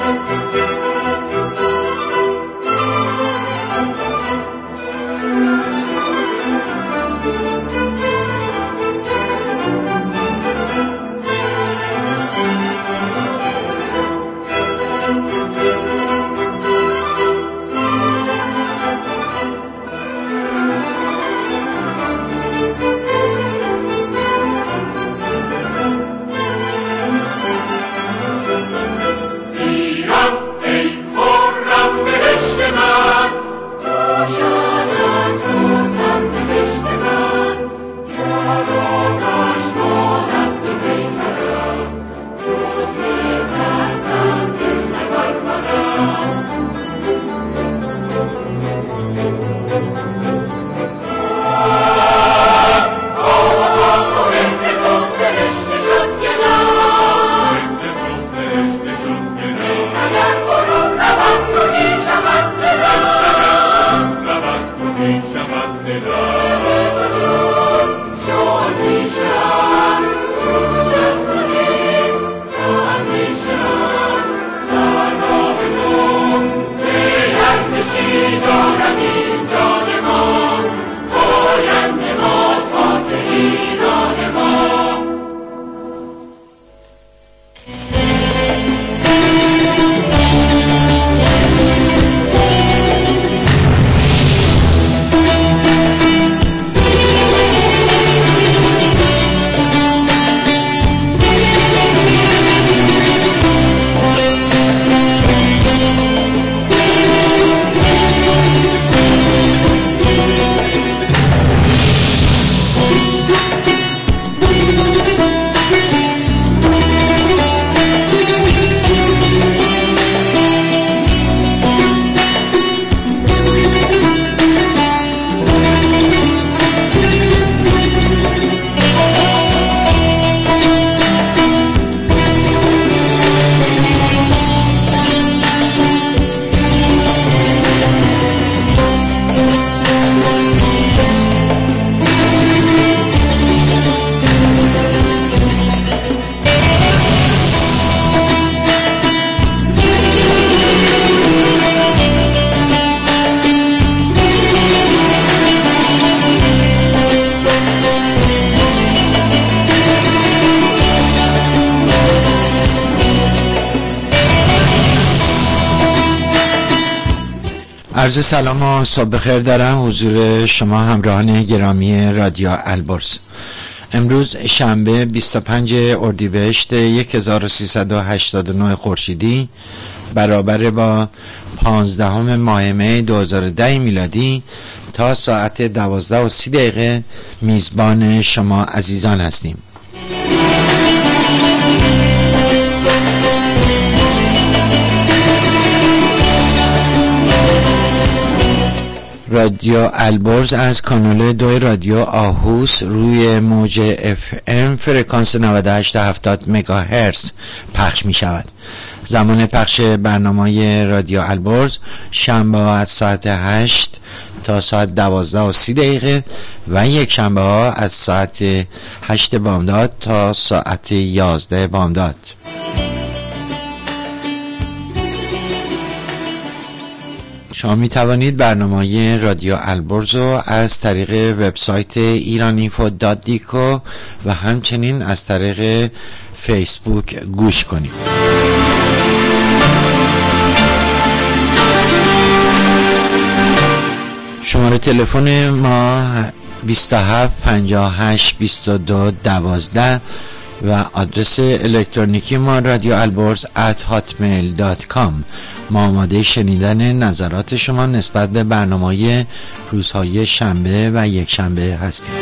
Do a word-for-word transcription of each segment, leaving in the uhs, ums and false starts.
عرض سلام و صبح بخیر دارم حضور شما همراهان گرامی رادیو البرز. امروز شنبه بیست و پنجم اردیبهشت هزار و سیصد و هشتاد و نه خورشیدی برابر با پانزدهم ماه می دو هزار و ده میلادی تا ساعت دوازده و سی دقیقه میزبان شما عزیزان هستیم. رادیو البرز از کانال دو رادیو آهوس روی موج اف ام فرکانس نود و هشت تا هفتاد مگاهرتز پخش می شود. زمان پخش برنامه رادیو البرز شنبه ها از ساعت هشت تا ساعت دوازده و سی دقیقه و یک شنبه ها از ساعت هشت بامداد تا ساعت یازده بامداد. شما می توانید برنامه رادیو البرز رو از طریق وبسایت ایرانینفو دات دیکو و همچنین از طریق فیسبوک گوش کنید. شماره تلفن ما بیست و هفت پنجاه و هشت بیست و دو دوازده و آدرس الکترونیکی ما رادیو البرز ات هاتمیل دات کام. ما آماده شنیدن نظرات شما نسبت به برنامه روزهای شنبه و یک شنبه هستیم.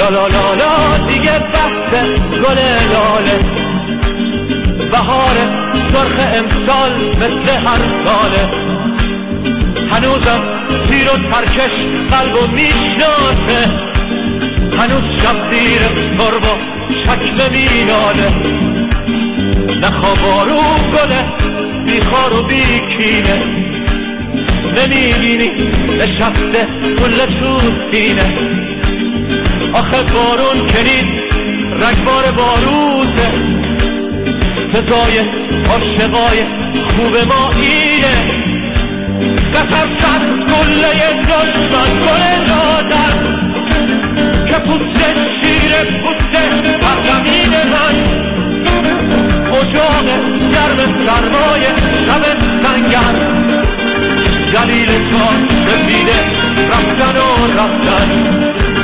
لا لا لا لا دیگه بسته گل لاله، بهار سرخ امسال مثل هر ساله، هنوزم تیر و ترکش قلبو میشناسه، هنوز شب زیر سرب و شکل میناله. نخوا بارو گله بیخار و بیکینه، نمیبینی نشسته گل تو سینه، آخه بارون کنید رگبار باروزه، صدای عاشقای خوب ما اینه، قطر شد گله دشمن گل دادن که پوست شیر پوست پرزمین من، اجاق گرم سرمای شب سنگن، دلیل تا سفیده رفتن و رفتن.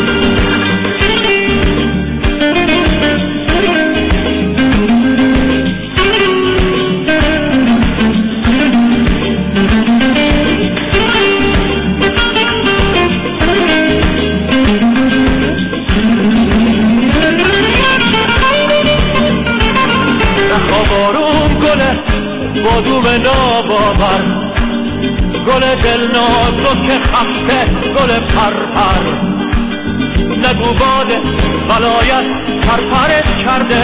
بادوم ناباور گل دلنازو که خسته گل پرپر، نگو باد ولایت پرپرت کرده،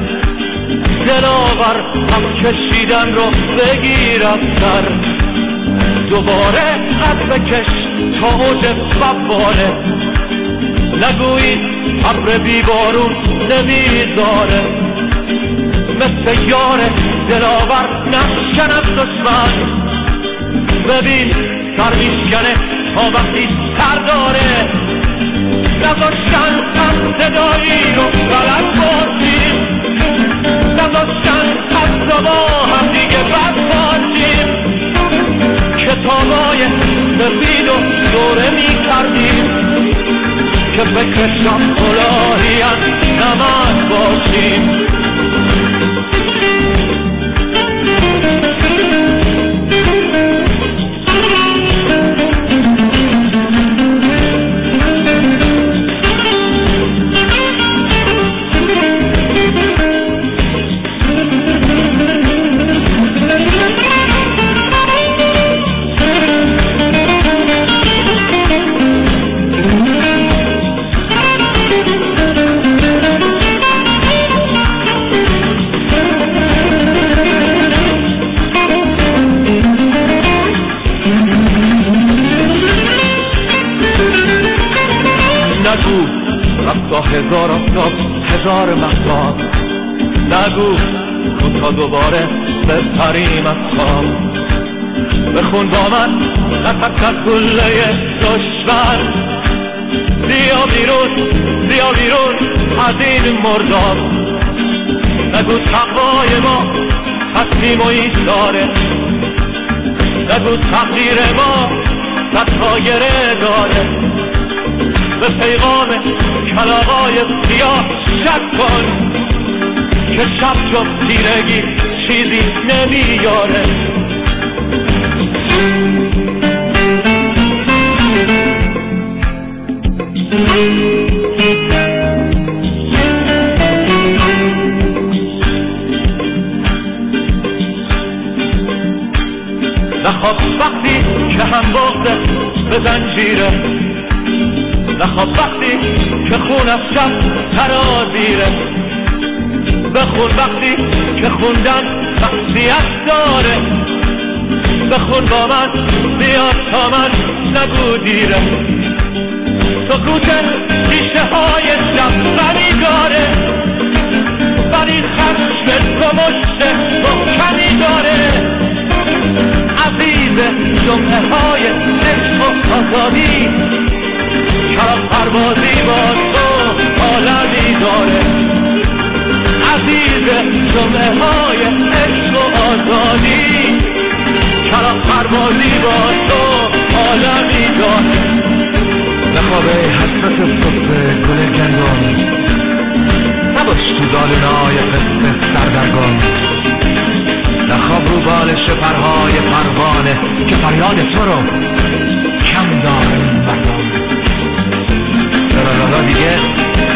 دلاور هم کشیدن رو بگیر از سر، دوباره قد بکش تا اوج فواله، نگویی ابر بیبارون نمیذاره، مثل یار دلاور نشکنم دشمن، ببین سر میشکنه تا وقتی سر داره، نذاشتن هم صدایی رو غلط باشیم، نذاشتن از با هم دیگه بد باشیم، کتابای سفید و دوره میکردیم که فکر شب کلاهی از نمد باشیم. هزار آفتاب هزار مهتاب، نگو کن تا دوباره بپریم از خواب، بخون با من نفس از گله دشمن، بیا بیرون بیا بیرون از این مرداب، نگو تقوای ما تصمیم و ایثاره، نگو تقدیر ما ستاگره داره، به پیغام کلاغای سیاه شک کن که شب جز تیرگی چیزی نمیاره. نخواب وقتی که هم بغضه به زنجیره، نخواب وقتی که خون از شب ترازیره، بخون وقتی که خوندن مقصیت داره، بخون با من بیا تا من نگو دیره، سکوت ریشه های شب غمی داره، ولی خشم تو مشت محکمی داره، عزیز جمعه های عشق و آزادی، کلام پروازی با تو عالمی داره، عزیز جمعه های عشق و آزادی، کلام پروازی با تو عالمی داره. نخوابه حسرت صبح گل گندم، نباش تو دالونای پسته سردرگم، نخواب رو بالش پرهای پروانه که فریاد تو رو کم دارم بردم. لالالا دیگه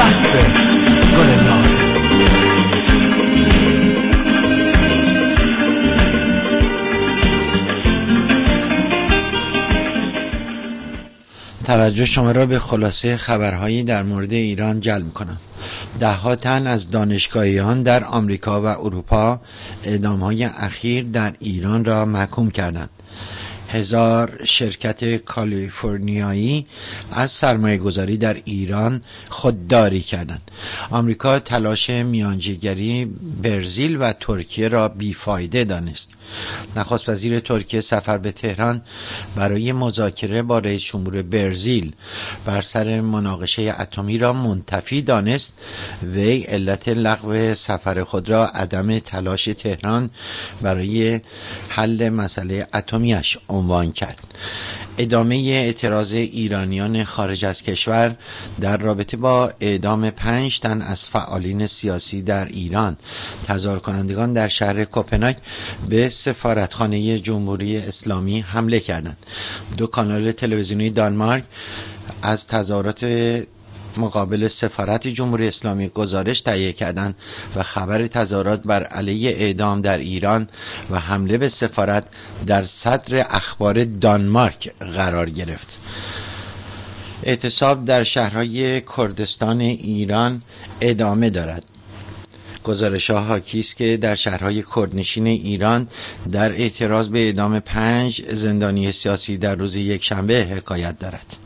توجه شما را به خلاصه خبرهایی در مورد ایران جلب می‌کنم. ده ها تن از دانشگاهیان در آمریکا و اروپا اعدام‌های اخیر در ایران را محکوم کردند. هزار شرکت کالیفرنیایی از سرمایه گذاری در ایران خودداری کردند. آمریکا تلاش میانجیگری برزیل و ترکیه را بیفایده دانست. نخست وزیر ترکیه سفر به تهران برای مذاکره با رئیس جمهور برزیل بر سر مناقشه اتمی را منتفی دانست. وی علت لغو سفر خود را عدم تلاش تهران برای حل مسئله اتمیش عنوان کرد. ادامه اعتراض ایرانیان خارج از کشور در رابطه با اعدام پنج تن از فعالین سیاسی در ایران. تظاهر کنندگان در شهر کوپنهاگ به سفارتخانه جمهوری اسلامی حمله کردند. دو کانال تلویزیونی دانمارک از تظاهرات مقابل سفارت جمهوری اسلامی گزارش تهیه کردند و خبر تظاهرات بر علیه اعدام در ایران و حمله به سفارت در صدر اخبار دانمارک قرار گرفت. اعتصاب در شهرهای کردستان ایران ادامه دارد. گزارش‌ها حاکی است که در شهرهای کردنشین ایران در اعتراض به اعدام پنج زندانی سیاسی در روز یکشنبه حکایت دارد.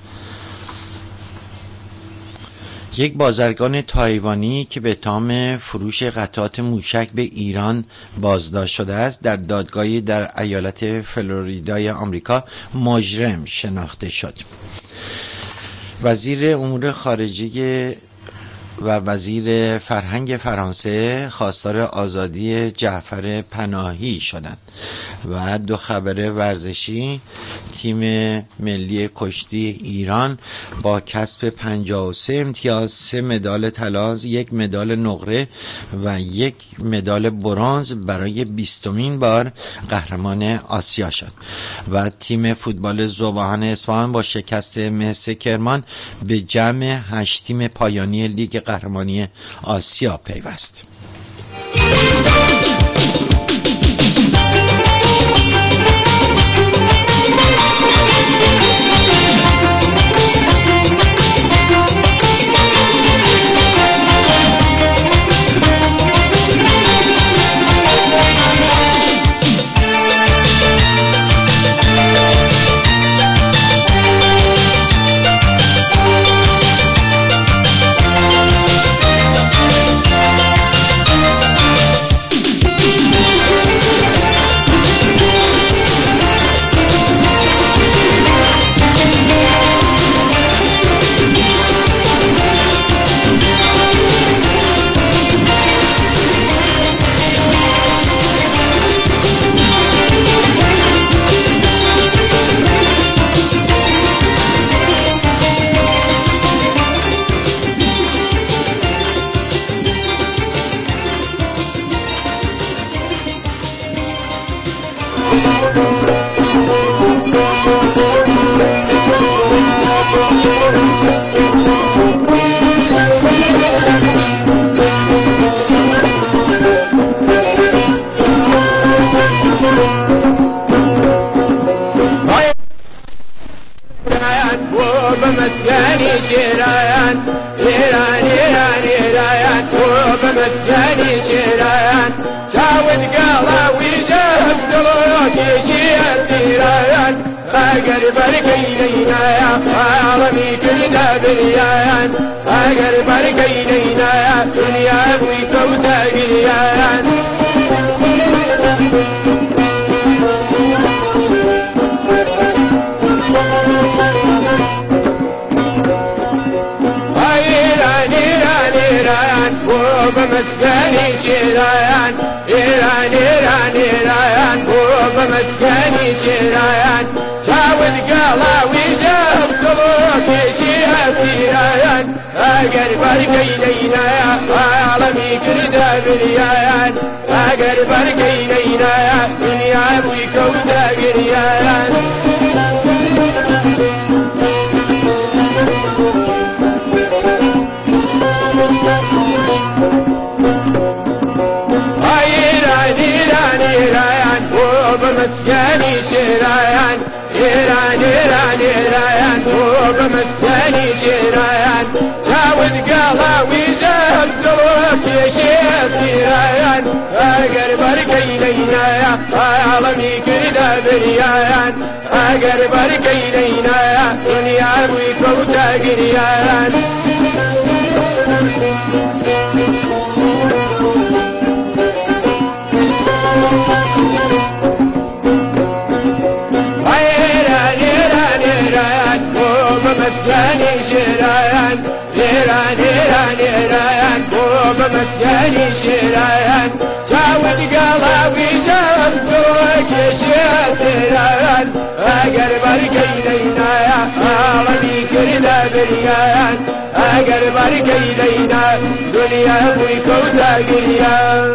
یک بازرگان تایوانی که به اتهام فروش قطعات موشک به ایران بازداشت شده است در دادگاهی در ایالت فلوریدای آمریکا مجرم شناخته شد. وزیر امور خارجه و وزیر فرهنگ فرانسه خواستار آزادی جعفر پناهی شدند. و دو خبر ورزشی: تیم ملی کشتی ایران با کسب پنجاه و سه امتیاز، سه مدال طلا، یک مدال نقره و یک مدال برنز برای بیستمین بار قهرمان آسیا شد. و تیم فوتبال ذوب‌آهن اصفهان با شکست مس کرمان به جمع هشت تیم پایانی لیگ قهرمانی آسیا پیوست. مسكني شرايان إيران إيران إيران بمثاني جيران جاود قلاوي جهد دروك يا شيخ جيران أقرب ركينينا يا عالمي كذا بريان أقرب ركينينا يا دنيا ويكوتا قريان بمثاني جيران نيران نيران نيران وبمثاني جيران جاود قلاوي جنبك يا شيخ نيران أقرب ركينينا يا عالمي كرنا بريان أقرب ركينينا دنيا ويكوتا قريان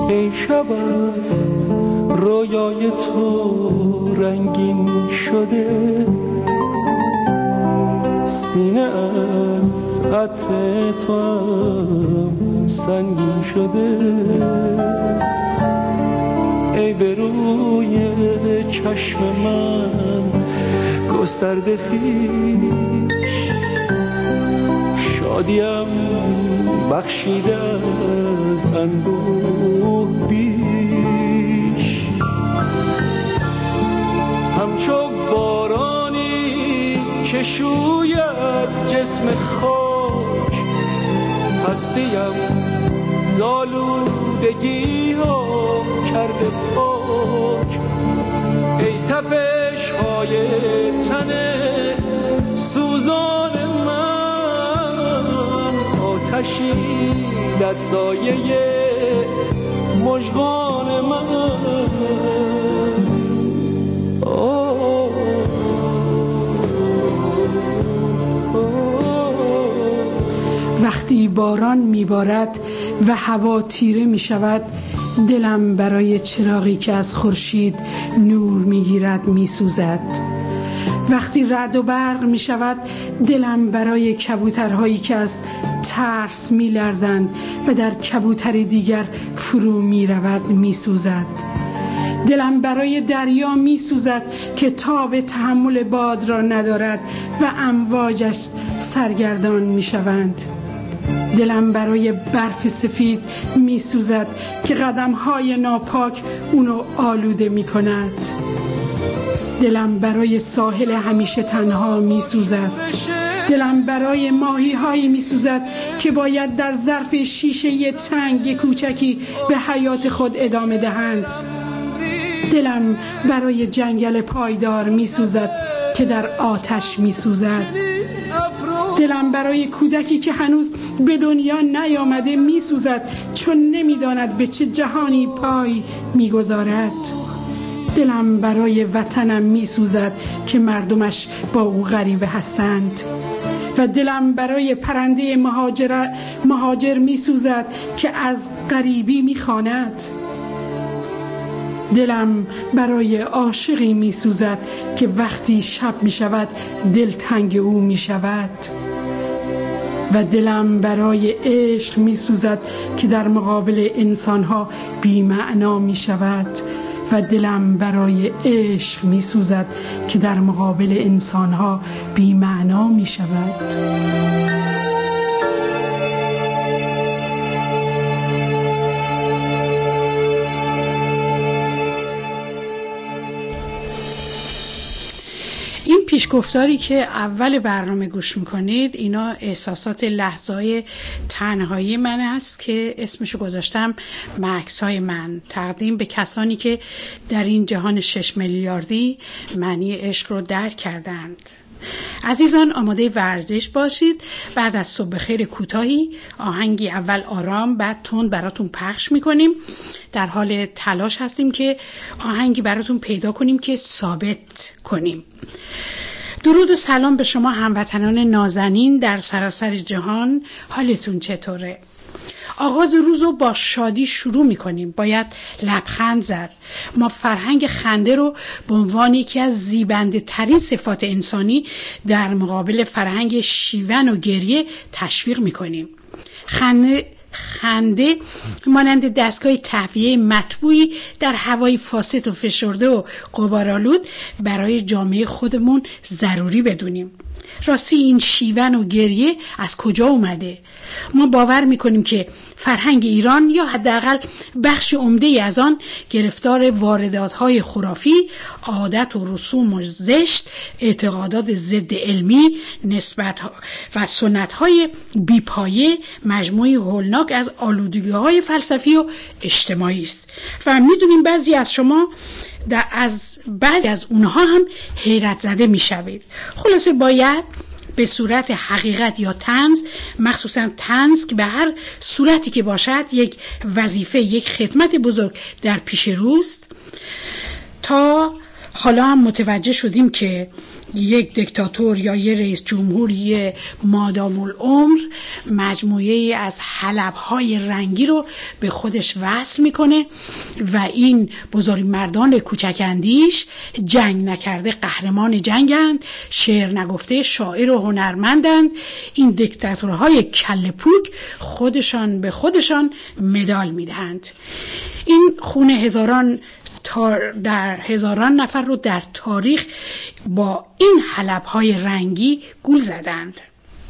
ای شب از رویای تو رنگین شده، سینه از عطر تو هم سنگین شده. ای به روی چشم من گسترده خویش، شادیم بخشیده از اندوه بیش. همچو بارانی که شوید جسم خاک، هستیم زالودگی ها کرده پاک. ای تپش های تن سوزان من، آتشی در سایه مژگان من. وقتی باران میبارد و هوا تیره میشود، دلم برای چراغی که از خورشید نور میگیرد میسوزد. وقتی رعد و برق میشود، دلم برای کبوترهایی که از ترس میلرزند و در کبوتر دیگر فرو میرود میسوزد. دلم برای دریا میسوزد که تاب تحمل باد را ندارد و امواجش سرگردان میشوند. دلم برای برف سفید میسوزد که قدم‌های ناپاک اونو آلوده میکند. دلم برای ساحل همیشه تنها میسوزد. دلم برای ماهی‌هایی میسوزد که باید در ظرف شیشه تنگ کوچکی به حیات خود ادامه دهند. دلم برای جنگل پایدار میسوزد که در آتش میسوزد. دلم برای کودکی که هنوز به دنیا نیامده میسوزد، چون نمیداند به چه جهانی پای میگذارد. دلم برای وطنم میسوزد که مردمش با او غریبه هستند. و دلم برای پرنده مهاجر مهاجر میسوزد که از غریبی میخواند. دلم برای عاشقی میسوزد که وقتی شب میشود دلتنگ او میشود. و دلم برای عشق میسوزد که در مقابل انسانها بی معنا میشود. و دلم برای عشق میسوزد که در مقابل انسانها بی معنا میشود. این پیشگفتاری که اول برنامه گوش میکنید، اینا احساسات لحظه‌های تنهایی من است که اسمشو گذاشتم مکث‌های من، تقدیم به کسانی که در این جهان شش میلیاردی معنی عشق رو درک کردند. عزیزان، آماده ورزش باشید. بعد از صبح خیر کوتاهی آهنگی اول آرام بعد تند براتون پخش میکنیم. در حال تلاش هستیم که آهنگی براتون پیدا کنیم که ثابت کنیم. درود و سلام به شما هموطنان نازنین در سراسر جهان. حالتون چطوره؟ آغاز روز رو با شادی شروع میکنیم. باید لبخند زد. ما فرهنگ خنده رو به عنوان یکی از زیبنده ترین صفات انسانی در مقابل فرهنگ شیون و گریه تشویق میکنیم. خنده خنده مانند دستگاه تهویه مطبوعی در هوای فاسد و فشرده و غبارآلود برای جامعه خودمون ضروری بدونیم. راستی این شیون و گریه از کجا اومده؟ ما باور میکنیم که فرهنگ ایران یا حداقل بخش عمده از آن گرفتار واردات‌های خرافی، عادت و رسوم و زشت، اعتقادات ضد علمی، نسبت و سنت‌های بیپایه، مجموعی هولناک از آلودگی‌های فلسفی و اجتماعی است. و میدونیم بعضی از شما در از بعضی از اونها هم حیرت زده میشوید. خلاصه باید به صورت حقیقت یا طنز، مخصوصا طنز که به هر صورتی که باشد یک وظیفه، یک خدمت بزرگ در پیش روست، تا حالا هم متوجه شدیم که یک دیکتاتور یا یک رئیس جمهوری مادام العمر مجموعه از حلب‌های رنگی رو به خودش وصل میکنه و این بزرگمردان کوچک‌اندیش جنگ نکرده قهرمان جنگند، شعر نگفته شاعر و هنرمندند. این دیکتاتورهای کله پوک خودشان به خودشان مدال میدهند. این خون هزاران در هزاران نفر رو در تاریخ با این حلب‌های رنگی گول زدند.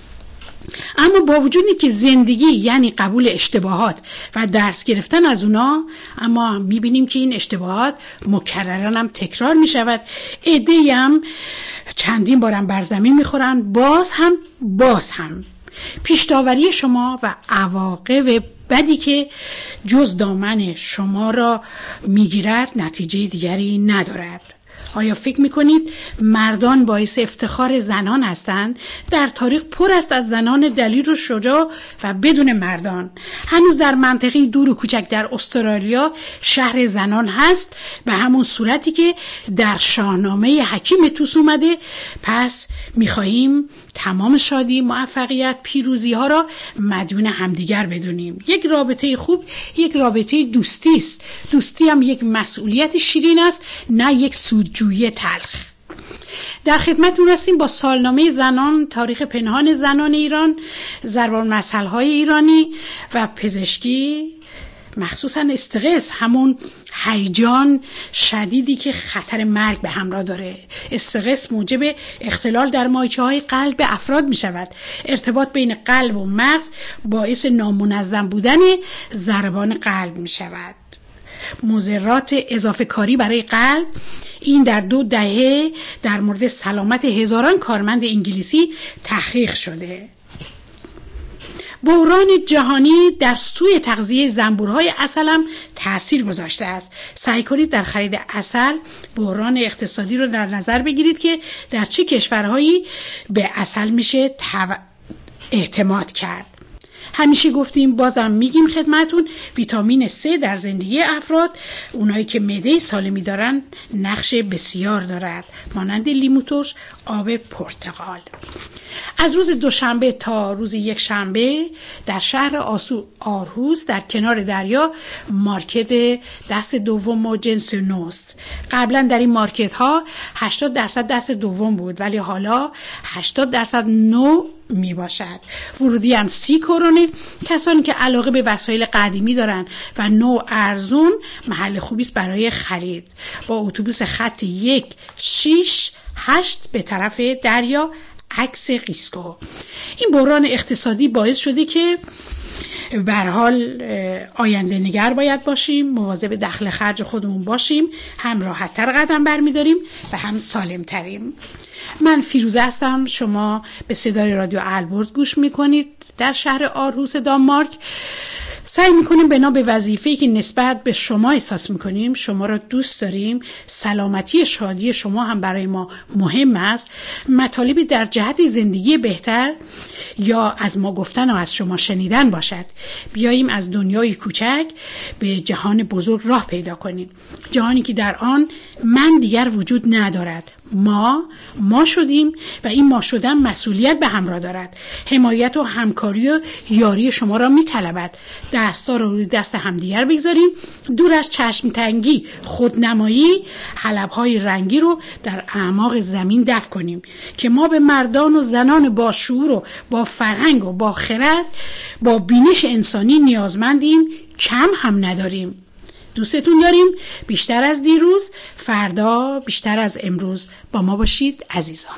اما با وجودی که زندگی یعنی قبول اشتباهات و درس گرفتن از اونا، اما میبینیم که این اشتباهات مکررن هم تکرار میشود. عده‌ای هم چندین بارم بر زمین میخورن، باز هم باز هم. پیش‌داوری شما و عواقب بدی که جز دامن شما را میگیرد نتیجه دیگری ندارد. آیا فکر میکنید مردان باعث افتخار زنان هستند؟ در تاریخ پر است از زنان دلیر و شجاع و بدون مردان. هنوز در منطقه دور و کوچک در استرالیا شهر زنان هست به همون صورتی که در شاهنامه حکیم طوس اومده. پس میخواهیم تمام شادی، موفقیت، پیروزی ها را مدیون همدیگر بدونیم. یک رابطه خوب یک رابطه دوستی است. دوستی هم یک مسئولیت شیرین است، نه یک سودجویی تلخ. در خدمتتون هستیم با سالنامه زنان، تاریخ پنهان زنان ایران، ضربان مسئله‌های ایرانی و پزشکی، مخصوصا استرس، همون هیجان شدیدی که خطر مرگ به همراه داره. استرس موجب اختلال در مایچه‌های قلب افراد می شود. ارتباط بین قلب و مغز باعث نامنظم بودن ضربان قلب می شود. مضرات اضافه کاری برای قلب، این در دو دهه در مورد سلامت هزاران کارمند انگلیسی تحقیق شده. بحران جهانی در سوی تغذیه زنبورهای عسل هم تأثیر گذاشته است. سعی کنید در خرید عسل بحران اقتصادی رو در نظر بگیرید که در چه کشورهایی به عسل میشه اعتماد کرد. همیشه گفتیم، بازم میگیم خدمتون، ویتامین C در زندگی افراد، اونایی که معده سالمی دارن، نقش بسیار دارد، مانند لیمو ترش، آب پرتقال. از روز دوشنبه تا روز یک شنبه در شهر آسو آرهوس در کنار دریا مارکت دست دوم و جنس نوست. قبلا در این مارکت ها هشتاد درصد دست دوم بود، ولی حالا هشتاد درصد نو می باشد. ورودی هم سی کرونه. کسانی که علاقه به وسایل قدیمی دارن و نو ارزون، محل خوبی است برای خرید. با اتوبوس خط یک شیش هشت به طرف دریا عکس قیسکو. این بحران اقتصادی باعث شده که به هر حال آینده نگر باید باشیم، مواظب دخل خرج خودمون باشیم، هم راحت تر قدم برمیداریم و هم سالم تریم. من فیروزه هستم، شما به صدای رادیو البرز گوش میکنید. در شهر آرهوس دانمارک سعی میکنیم بنا به وظیفه‌ای که نسبت به شما احساس میکنیم، شما را دوست داریم، سلامتی شادی شما هم برای ما مهم است، مطالبی در جهت زندگی بهتر یا از ما گفتن و از شما شنیدن باشد. بیاییم از دنیای کوچک به جهان بزرگ راه پیدا کنیم، جهانی که در آن من دیگر وجود ندارد. ما ما شدیم و این ما شدن مسئولیت به همراه دارد. حمایت و همکاری و یاری شما را می‌طلبد. دستا رو روی دست همدیگر بگذاریم، دور از چشم تنگی، خودنمایی، حلب‌های رنگی رو در اعماق زمین دفن کنیم که ما به مردان و زنان با شعور و با فرهنگ و با خرد، با بینش انسانی نیازمندیم، کم هم نداریم. دوستتون داریم بیشتر از دیروز، فردا بیشتر از امروز. با ما باشید عزیزان.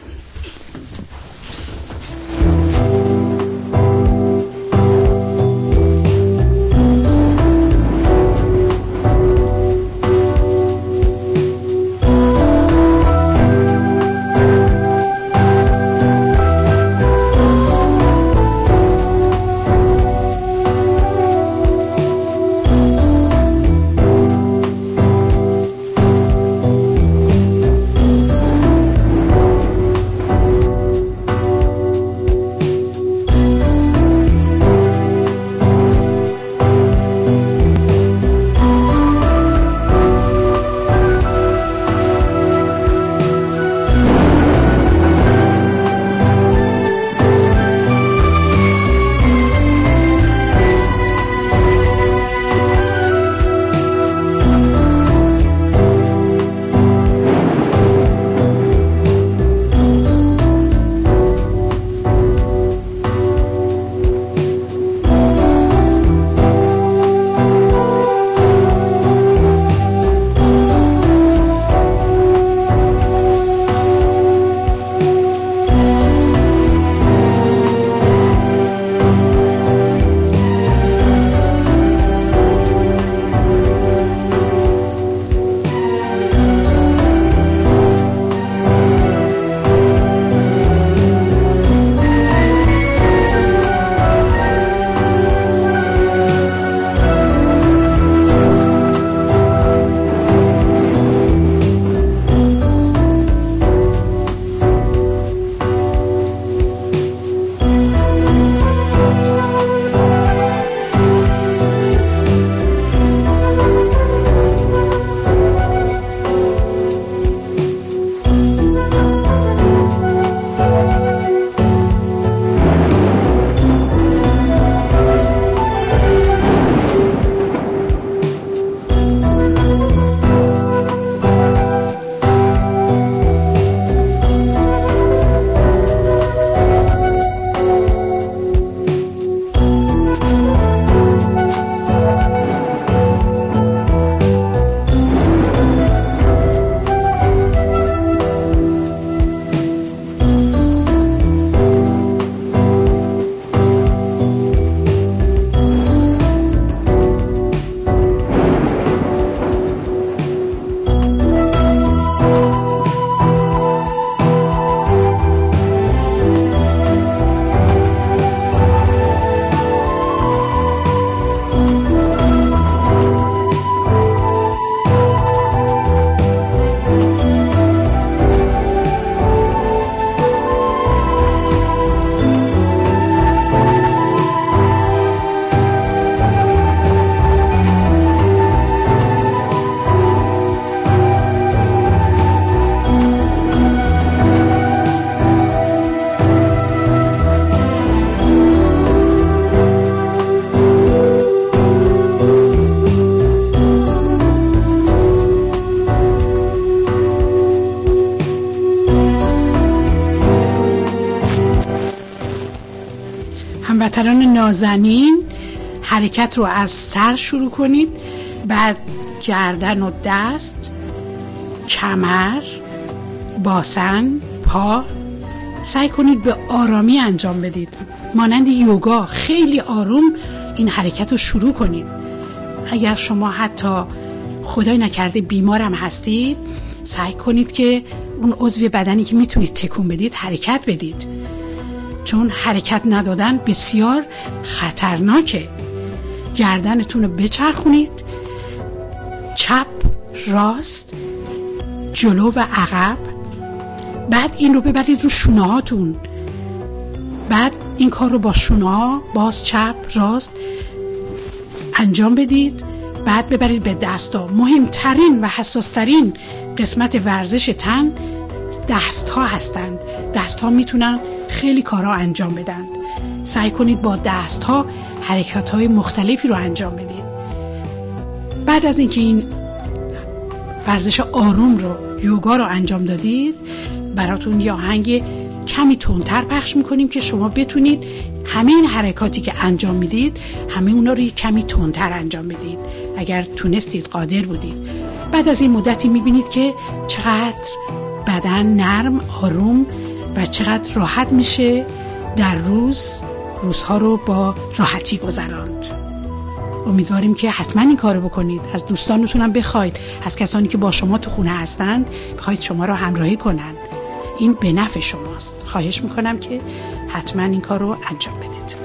دختران نازنین حرکت رو از سر شروع کنید، بعد گردن و دست، کمر، باسن، پا. سعی کنید به آرامی انجام بدید، مانند یوگا خیلی آروم این حرکت رو شروع کنید. اگر شما حتی خدای نکرده بیمارم هستید، سعی کنید که اون عضو بدنی که میتونید تکون بدید حرکت بدید، چون حرکت ندادن بسیار خطرناکه. گردنتون رو بچرخونید، چپ، راست، جلو و عقب. بعد این رو ببرید رو شونه هاتون، بعد این کار رو با شونه ها باز چپ راست انجام بدید. بعد ببرید به دستا. مهمترین و حساسترین قسمت ورزش تن دست ها هستند. دست ها میتونن خیلی کارها انجام بدن. سعی کنید با دست ها حرکات های مختلفی رو انجام بدید. بعد از اینکه این ورزش آروم رو، یوگا رو انجام دادید، براتون یه آهنگ کمی تندتر پخش میکنیم که شما بتونید همه این حرکاتی که انجام میدید همه اونا رو کمی تندتر انجام بدید اگر تونستید، قادر بودید. بعد از این مدتی میبینید که چقدر بدن نرم، آروم و چقدر راحت میشه در روز روزها رو با راحتی گذراند. امیدواریم که حتما این کارو بکنید. از دوستانتونم بخواید، از کسانی که با شما تو خونه هستند بخواید شما رو همراهی کنن. این به نفع شماست. خواهش میکنم که حتما این کار رو انجام بدید.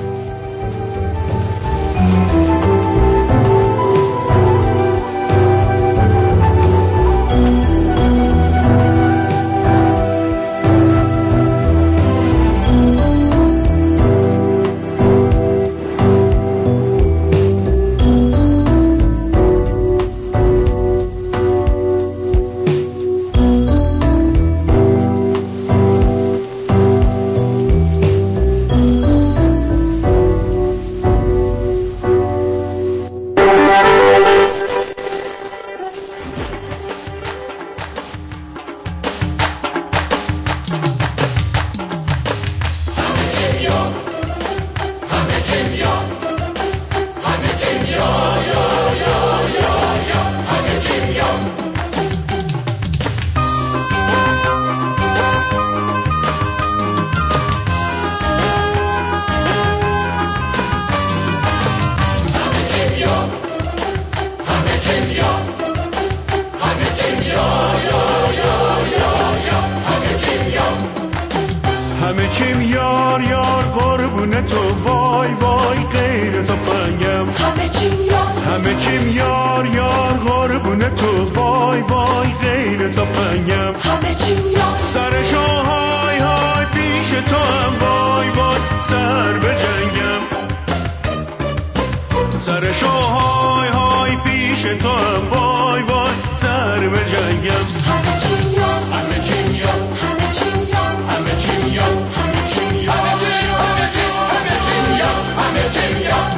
همه چیم یار یار قربون تو، وای وای غیر تو فنگم. همه چیم یار همه چیم یار یار قربون تو، وای وای غیر تو فنگم. همه چیم یار سرشو های های پیش تو هم، وای وای سر به جنگم. سرشو های های پیش تو هم، وای وای سر به جنگم. همه چیم یار همه چیم یار همه چیم یار همه چیم یار همه چیم یار همه چیم یار همه چیم یار.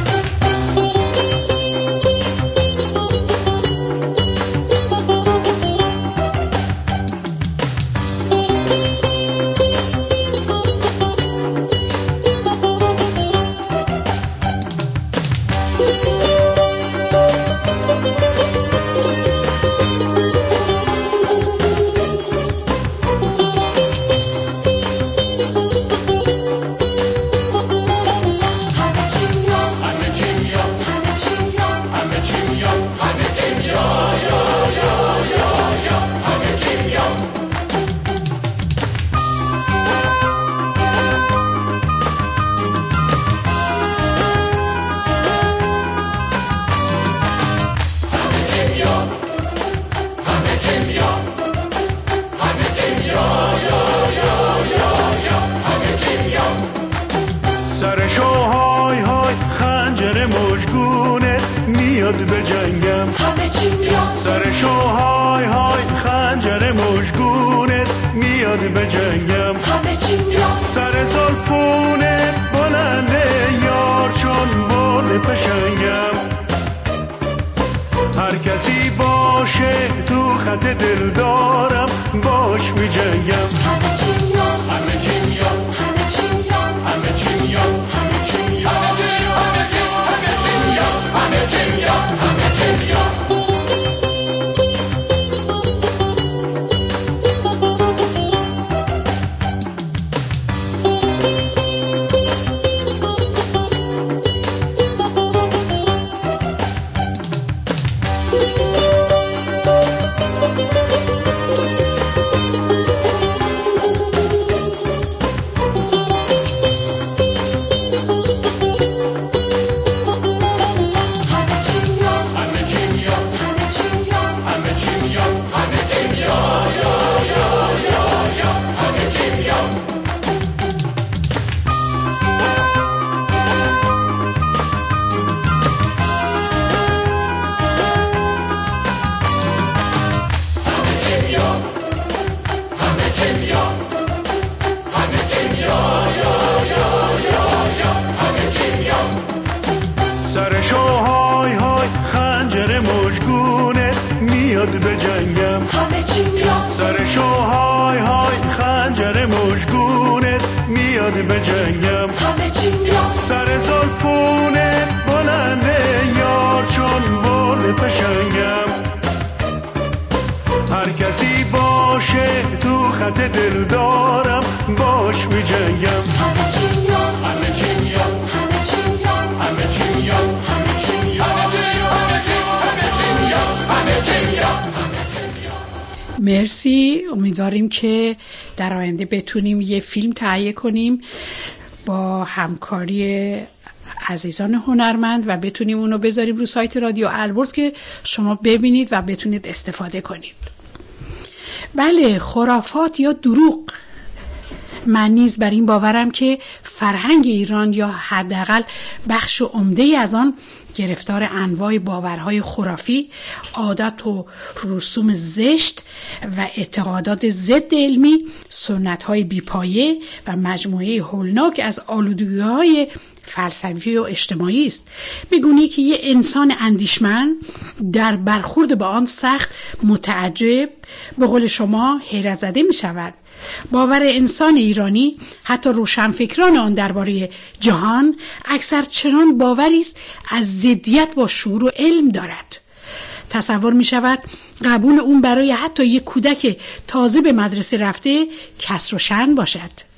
سرشو های های خنجر مژگونه میاد به جنگم. همه چی میاد سرشو های های خنجر مژگونه میاد به جنگم. همه چی میاد سر زلفونه بلنده یار چون بال پشنگم. هر کسی باشه تو خط دل دارم باش می جنگم. همه چی میاد همه چی میاد همه چی میاد همه چی میاد مرسی. امیدواریم که در آینده بتونیم یه فیلم تهیه کنیم با همکاری عزیزان هنرمند و بتونیم اونو بذاریم رو سایت رادیو البرز که شما ببینید و بتونید استفاده کنید. بله، خرافات یا دروغ. من نیز بر این باورم که فرهنگ ایران یا حداقل بخش عمده از آن گرفتار انواع باورهای خرافی، عادات و رسوم زشت و اعتقادات ضد علمی، سنت‌های بی‌پایه و مجموعه هولناک از آلودگی‌های فلسفی و اجتماعی است، بگونی که یه انسان اندیشمند در برخورد با آن سخت متعجب، به قول شما حیرت زده می شود. باور انسان ایرانی، حتی روشنفکران آن درباره جهان، اکثر چنان باوری است از ضدیت با شعور و علم دارد. تصور می شود قبول اون برای حتی یک کودک تازه به مدرسه رفته کسر و شأن باشد.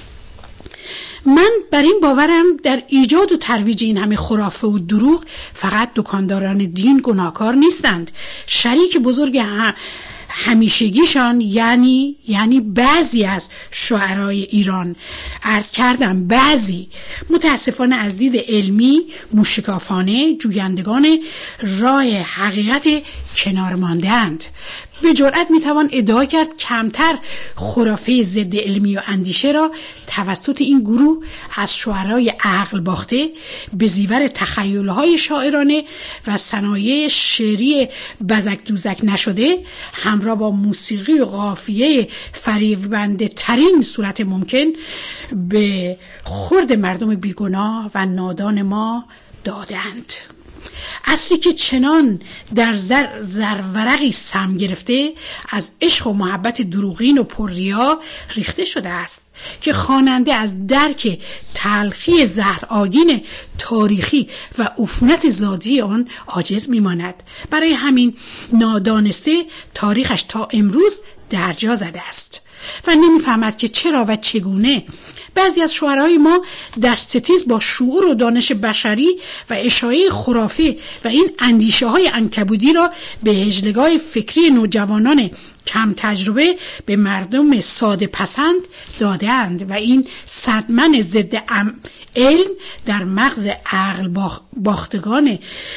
من بر این باورم در ایجاد و ترویج این همه خرافه و دروغ فقط دکانداران دین گناهکار نیستند. شریک بزرگ هم همیشگیشان یعنی یعنی بعضی از شاعرای ایران، عرض کردم بعضی، متاسفانه از دید علمی موشکافانه جویندگان راه حقیقت کنار مانده‌اند. به جرئت میتوان ادعا کرد کمتر خرافه ضد علمی و اندیشه را توسط این گروه از شعرای عقل باخته به زیور تخیل‌های شاعرانه و صنایع شعری بزک دوزک نشده همراه با موسیقی و قافیه فریبنده ترین صورت ممکن به خورد مردم بیگناه و نادان ما دادند. عصری که چنان در زر زرورقی سم گرفته از عشق و محبت دروغین و پرریا ریخته شده است که خواننده از درک تلخی زهرآگین تاریخی و عفونت ذاتی آن عاجز میماند. برای همین نادانسته تاریخش تا امروز درجا زده است و نمیفهمد که چرا و چگونه بعضی از شعرهای ما در ستیز با شعور و دانش بشری و اشاعه خرافی و این اندیشه های عنکبوتی را به هجلگاه فکری نوجوانان کم تجربه به مردم ساده پسند دادند و این صدمن ضد علم در مغز عقل باختگان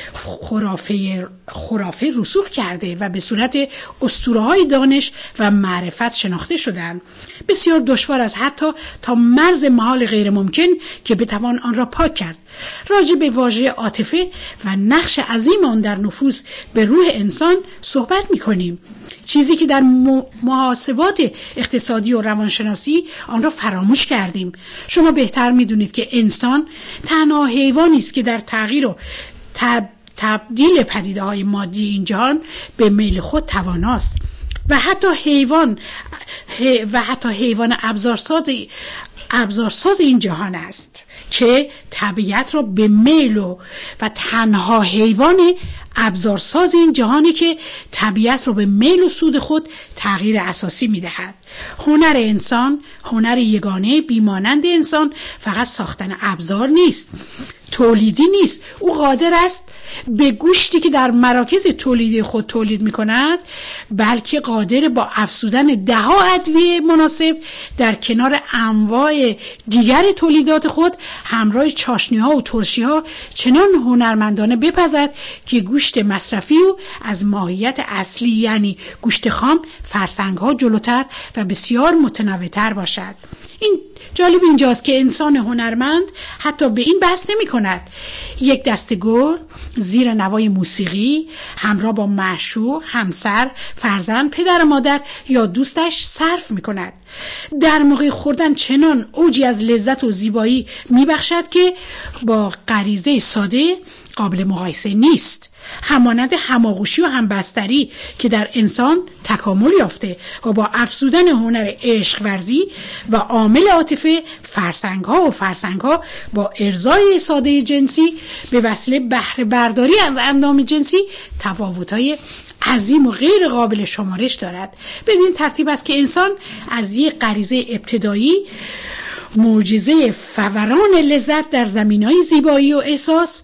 خرافه خرافه رسوخ کرده و به صورت اسطوره‌های دانش و معرفت شناخته شدند. بسیار دشوار است حتی تا مرز محال غیر ممکن که بتوان آن را پاک کرد. راجع به واژه عاطفه و نقش عظیم آن در نفوذ به روح انسان صحبت می‌کنیم، چیزی که در محاسبات اقتصادی و روانشناسی آن را فراموش کردیم. شما بهتر می‌دونید که انسان تنها حیوانی است که در تغییر و تب تبدیل پدیده‌های مادی این جهان به میل خود تواناست و حتی حیوان و حتی حیوان ابزارساز ابزارساز این جهان است که طبیعت را به میل و, و تنها حیوان ابزارساز این جهانی که طبیعت را به میل و سود خود تغییر اساسی میدهد. هنر انسان هنر یگانه بیمانند انسان فقط ساختن ابزار نیست، تولیدی نیست. او قادر است به گوشتی که در مراکز تولیدی خود تولید می کند، بلکه قادر با افزودن ده ها ادویه مناسب در کنار انواع دیگر تولیدات خود همراه چاشنی ها و ترشی ها چنان هنرمندانه بپزد که گوشت مصرفی او از ماهیت اصلی یعنی گوشت خام فرسنگ ها جلوتر و بسیار متنوع‌تر باشد. این جالب اینجاست که انسان هنرمند حتی به این بحث نمی کند یک دسته گل زیر نوای موسیقی همراه با معشوق، همسر، فرزند، پدر و مادر یا دوستش صرف می کند. در موقع خوردن چنان اوجی از لذت و زیبایی می بخشد که با غریزه ساده قابل مقایسه نیست. همانند هماغوشی و همبستری که در انسان تکامل یافته و با افزودن هنر عشق ورزی و عامل عاطفه فرسنگ ها و فرسنگ ها با ارضای ساده جنسی به وسیله بهره برداری از اندام جنسی تفاوت های عظیم و غیر قابل شمارش دارد. بدین ترتیب است که انسان از یک غریزه ابتدایی معجزه فوران لذت در زمینهای زیبایی و احساس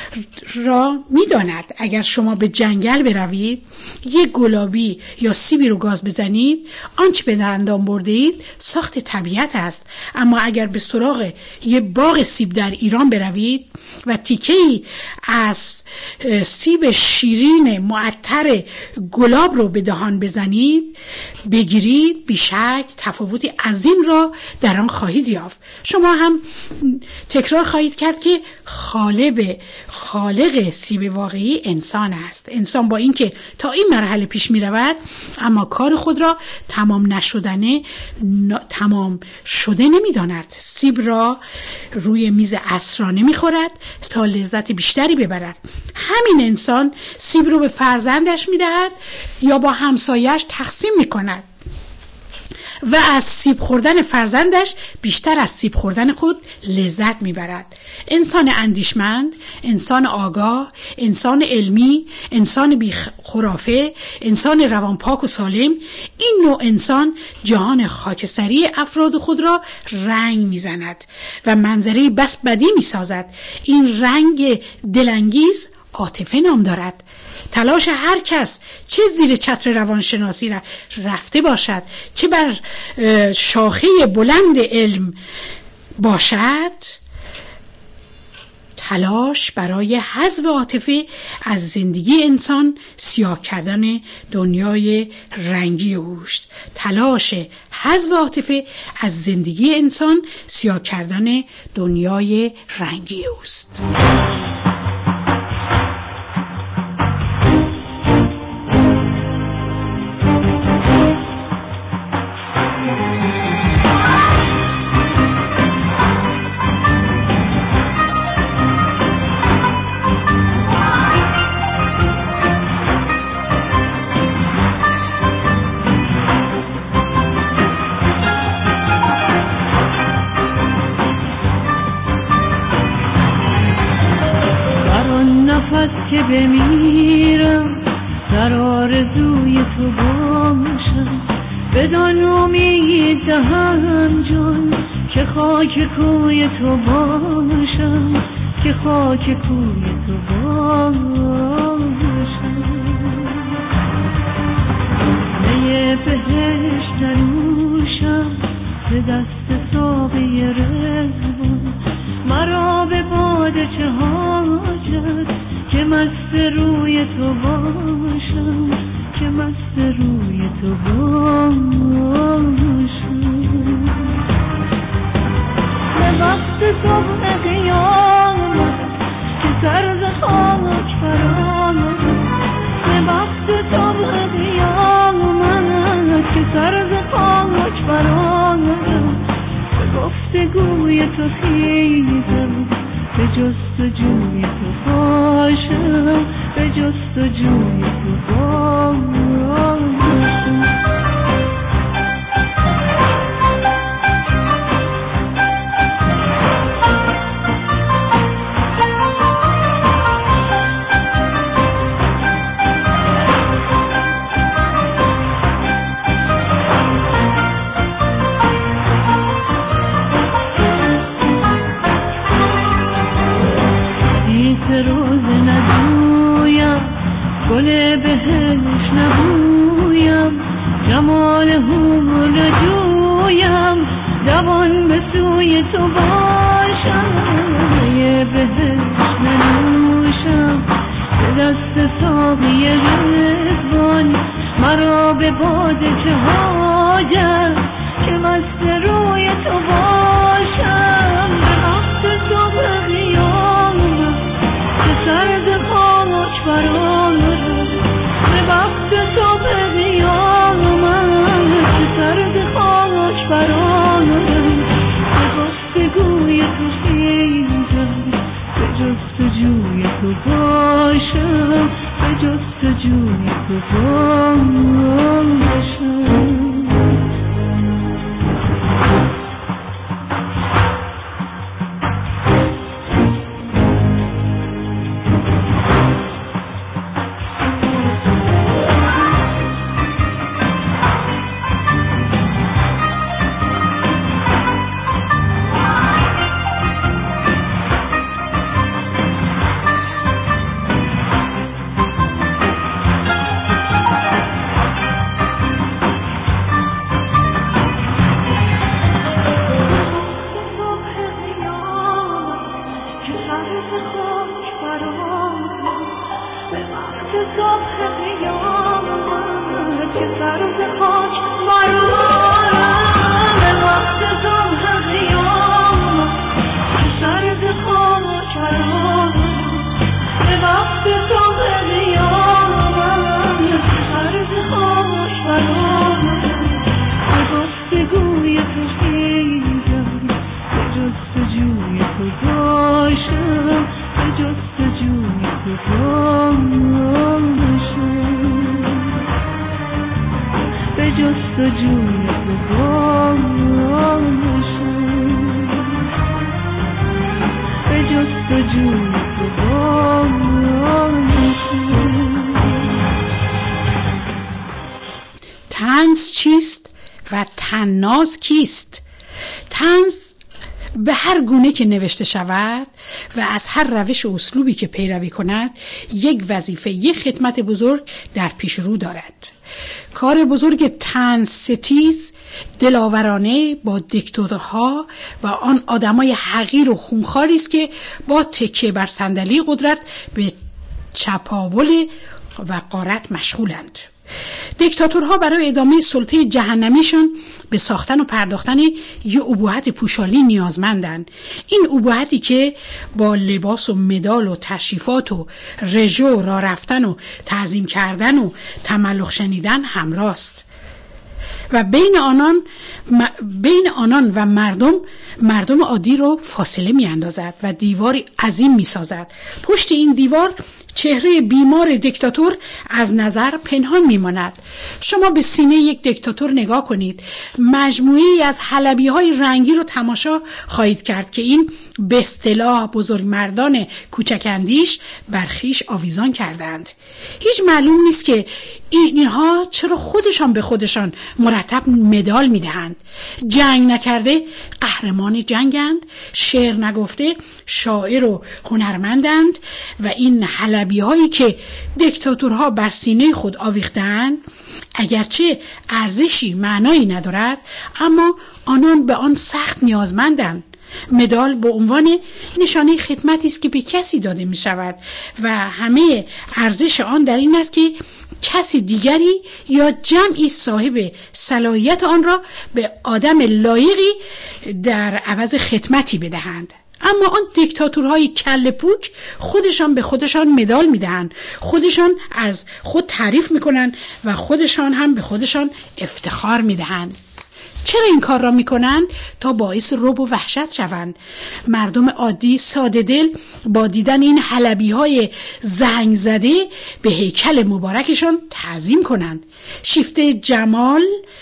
را می‌داند. اگر شما به جنگل بروید، یک گلابی یا سیبی رو گاز بزنید، آنچه به دندان برده اید ساخت طبیعت است. اما اگر به سراغ یک باغ سیب در ایران بروید و تیکه‌ای از سیب شیرین معطر گلاب رو به دهان بزنید، بگیرید، بیشک تفاوتی عظیم را در آن خواهید یافت. شما هم تکرار خواهید کرد که خالق خالق سیب واقعی انسان است. انسان با اینکه تا این مرحله پیش می رود اما کار خود را تمام نشدنه ن... تمام شده نمی داند. سیب را روی میز عصرانه می خورد تا لذت بیشتری ببرد. همین انسان سیب رو به فرزندش می دهد یا با همسایش تقسیم می کند و از سیب خوردن فرزندش بیشتر از سیب خوردن خود لذت میبرد. انسان اندیشمند، انسان آگاه، انسان علمی، انسان بی خرافه، انسان روانپاک و سالم، این نوع انسان جهان خاکستری افراد خود را رنگ میزند و منظره بس بدی میسازد. این رنگ دلانگیز عاطفه نام دارد. تلاش هر کس چه زیر چتر روانشناسی را رفته باشد، چه بر شاخه بلند علم باشد، تلاش برای حذف عاطفه از زندگی انسان سیاه کردن دنیای رنگی اوست. تلاش حذف عاطفه از زندگی انسان سیاه کردن دنیای رنگی اوست. که بمیرم در آرزوی تو باشم، بدان امید دهم جان که خاک کوی تو باشم، که خاک کوی تو باشم. می بهشت ننوشم به دست ساقی رضوان، مرا به باده چه حاجت که مست روی تو باشم، که مست روی تو باشم. به وقت صبح قیامت که سر ز خاک برآمد، به وقت صبح قیامت که سر ز خاک برآمد، به گفتگوی تو خیزم، به جستجوی تو باشم، به جستجوی تو باشم. گل بهش نبویم، جمال هور جویم، دوان به سوی تو باشم، یه بهش ننوشم، به دست ساقی رضوان، مرا به باده چه حاجت که مست روی تو باشم، به وقت صبح قیامت که سرد خاموش برآمد، به وقت صبح قیامت که سرد خاموش برآمد، به گفتگوی تو خیزم، به جستجوی تو باشم، به جستجوی تو باشم. طنز چیست و طناز کیست؟ طنز به هر گونه که نوشته شود و از هر روش و اسلوبی که پیروی کند یک وظیفه، یک خدمت بزرگ در پیش رو دارد. کار بزرگ طنز ستیز دلاورانه با دیکتاتورها و آن آدمای حقیر و خونخواری است که با تکیه بر صندلی قدرت به چپاول و غارت مشغولند. دیکتاتورها برای ادامه سلطه جهنمیشون به ساختن و پرداختن یه ابهت پوشالی نیازمندن. این ابهتی که با لباس و مدال و تشریفات و رژو را رفتن و تعظیم کردن و تملق شنیدن همراست و بین آنان م... بین آنان و مردم مردم عادی رو فاصله می اندازد و دیواری عظیم می سازد. پشت این دیوار چهره بیمار دیکتاتور از نظر پنهان میماند. شما به سینه یک دیکتاتور نگاه کنید، مجموعه‌ای از حلبی‌های رنگی رو تماشا خواهید کرد که این به اصطلاح بزرگمردان کوچکندیش برخیش آویزان کردند. هیچ معلوم نیست که اینها چرا خودشان به خودشان مرتب مدال میدهند. جنگ نکرده قهرمان جنگند، شعر نگفته شاعر و هنرمندند و این حلبی هایی که دیکتاتورها بر سینه خود آویختند اگرچه ارزشی معنایی ندارد اما آنان به آن سخت نیازمندند. مدال به عنوان نشانه خدمتی است که به کسی داده می شود و همه ارزش آن در این است که کسی دیگری یا جمعی صاحب صلاحیت آن را به آدم لایقی در عوض خدمتی بدهند. اما آن دیکتاتورهای کله پوک خودشان به خودشان مدال میدهند، خودشان از خود تعریف میکنن و خودشان هم به خودشان افتخار میدهند. چرا این کار را میکنند؟ تا باعث رعب و وحشت شوند. مردم عادی ساده دل با دیدن این حلبی های زنگ زده به هیکل مبارکشان تعظیم کنند. شیفته جمال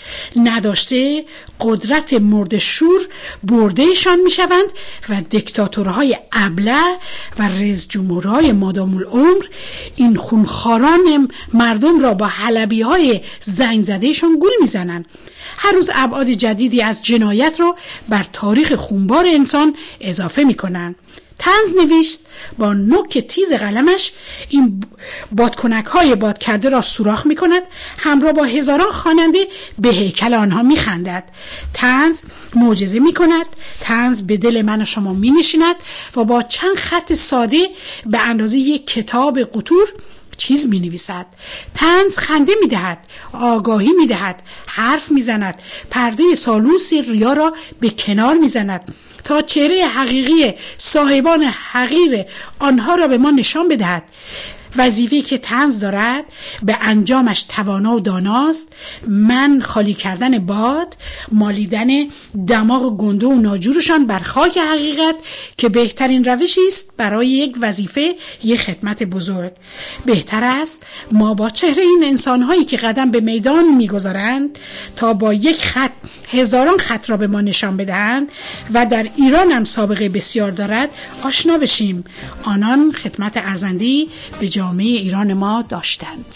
نداشته قدرت مرد شور بردهشان میشوند و دیکتاتورهای ابله و رئیس جمهورهای مادام العمر این خونخواران مردم را با حلبی های زنگ زدهشان گول میزنند. هر روز ابعاد جدیدی از جنایت رو بر تاریخ خونبار انسان اضافه میکنن. طنز نوشت با نوک تیز قلمش این بادکنک های باد کرده را سوراخ می کند، همراه با هزاران خواننده به هیکل آنها می خندد. طنز معجزه می کند. طنز به دل من و شما می نشیند و با چند خط ساده به اندازه یک کتاب قطور چیز می نویسد. طنز خنده می دهد، آگاهی می دهد، حرف می زند، پرده سالوس ریا را به کنار می زند تا چهره حقیقی صاحبان حقیر آنها را به ما نشان بدهد. وظیفه‌ای که طنز دارد به انجامش توانا و داناست. من خالی کردن باد، مالیدن دماغ گنده و ناجورشان بر خاک حقیقت که بهترین روشی است برای یک وظیفه، یک خدمت بزرگ. بهتر است ما با چهره این انسان‌هایی که قدم به میدان می‌گذارند تا با یک خط هزاران خط را به ما نشان بدهند و در ایران هم سابقه بسیار دارد آشنا بشیم. آنان خدمت ارزنده‌ای به جامعه ایران ما داشتند.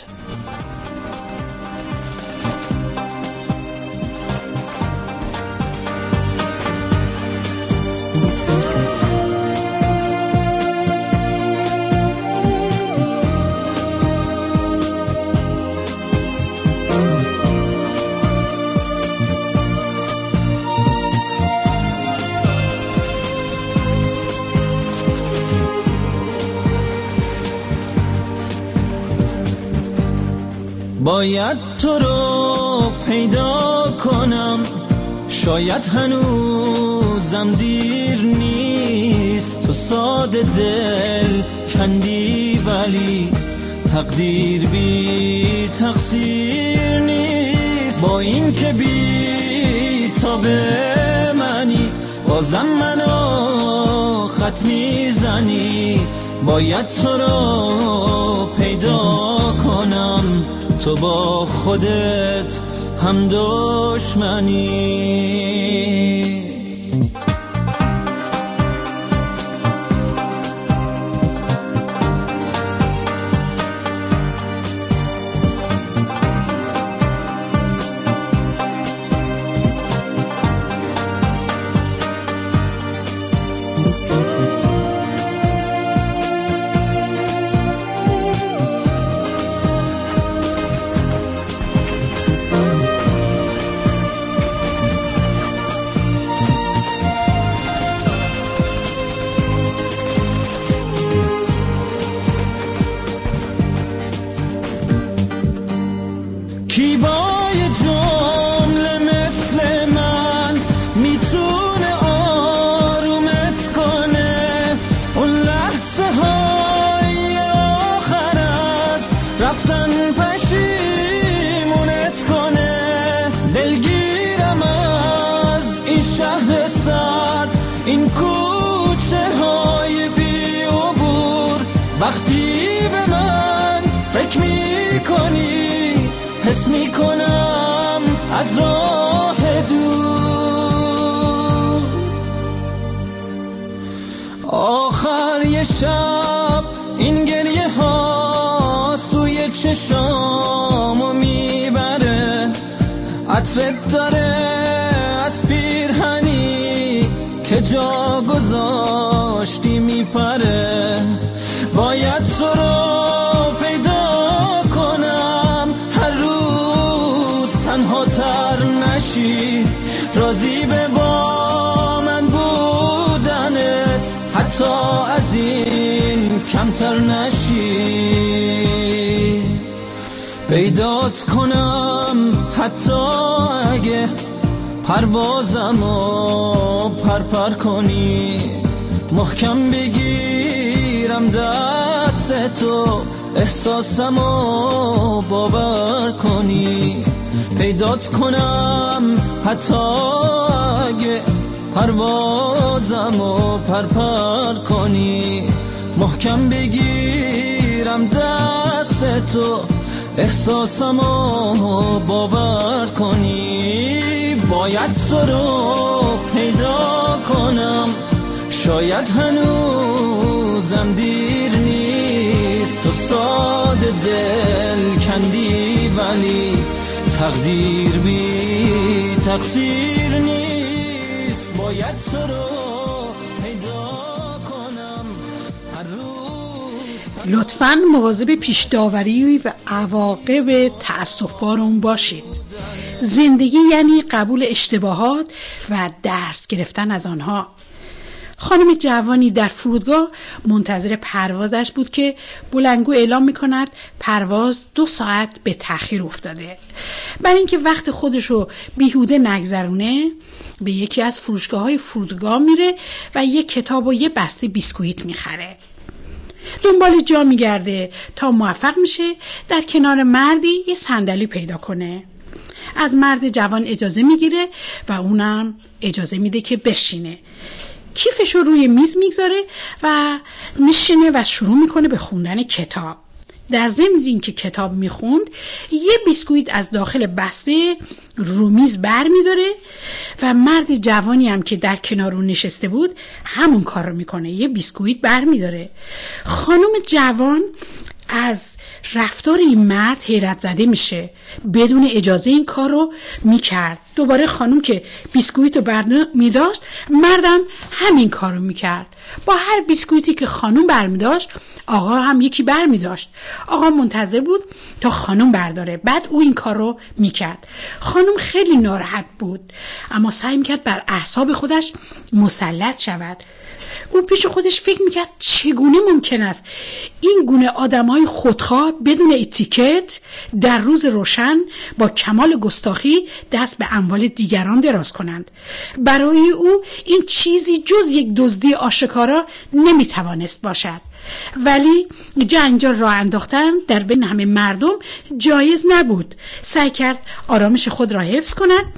باید تو رو پیدا کنم، شاید هنوزم دیر نیست. تو ساده دل کندی ولی تقدیر بی تقصیر نیست. با این که بی تا به منی بازم منو خط میزنی. باید تو رو پیدا کنم، تو با خودت هم دشمنی. کی با یه جمله مثل من میتونه آرومت کنه؟ اون لحظه های آخر از رفتن پشیمونت کنه. دلگیرم از این شهر سرد، این کوچه های بی عبور. وقتی به من فکر میکنی حس میکنم از راه دور. آخر یه شب این گریه ها سوی چشامو میبره. عطرت داره از پیرهنی که جا گذاشتی میپره. باید تو رو پیدا کنم، هر روز تنها تر نشی. راضی به با من بودنت حتی از این کمتر نشی. پیدات کنم حتی اگه پروازمو پرپر کنی. محکم بگیرم دست تو، احساسمو باور کنی. پیدات کنم حتی اگه پروازمو پرپر کنی. محکم بگیرم دست تو، احساسمو باور کنی. باید تو رو پیدا کنم، شاید هنوزم دیر نیست. تو ساده دل کندی ولی تقدیر بی تقصیر نیست. باید تو رو پیدا کنم، هر روز لطفاً مواظب پیش داوری و عواقب تأسف‌بار اون باشید. زندگی یعنی قبول اشتباهات و درس گرفتن از آنها. خانم جوانی در فرودگاه منتظر پروازش بود که بلندگو اعلام میکند پرواز دو ساعت به تأخیر افتاده. برای اینکه وقت خودشو بیهوده نگذرونه به یکی از فروشگاه‌های فرودگاه میره و یک کتاب و یه بسته بیسکویت میخره. دنبال جا میگرده تا موفق میشه در کنار مردی یه صندلی پیدا کنه. از مرد جوان اجازه میگیره و اونم اجازه میده که بشینه. کیفشو روی میز میگذاره و میشینه و شروع میکنه به خوندن کتاب. در ضمن اینکه کتاب میخوند یه بیسکویت از داخل بسته رو میز بر میداره و مرد جوانی هم که در کنار اون نشسته بود همون کار رو میکنه، یه بیسکویت بر میداره. خانم جوان از رفتار این مرد حیرت زده میشه، بدون اجازه این کار رو میکرد. دوباره خانم که بیسکویت رو بر میداشت مردم همین کار رو میکرد. با هر بیسکویتی که خانم بر میداشت آقا هم یکی بر میداشت. آقا منتظر بود تا خانم برداره، بعد او این کار رو میکرد. خانم خیلی ناراحت بود اما سعی میکرد بر اعصاب خودش مسلط شود. اون پیش خودش فکر میکرد چگونه ممکن است این گونه آدمای خودخواه بدون اتیکت در روز روشن با کمال گستاخی دست به اموال دیگران دراز کنند. برای او این چیزی جز یک دزدی آشکارا نمیتوانست باشد. ولی جنجال راه انداختن در بین همه مردم جایز نبود. سعی کرد آرامش خود را حفظ کند.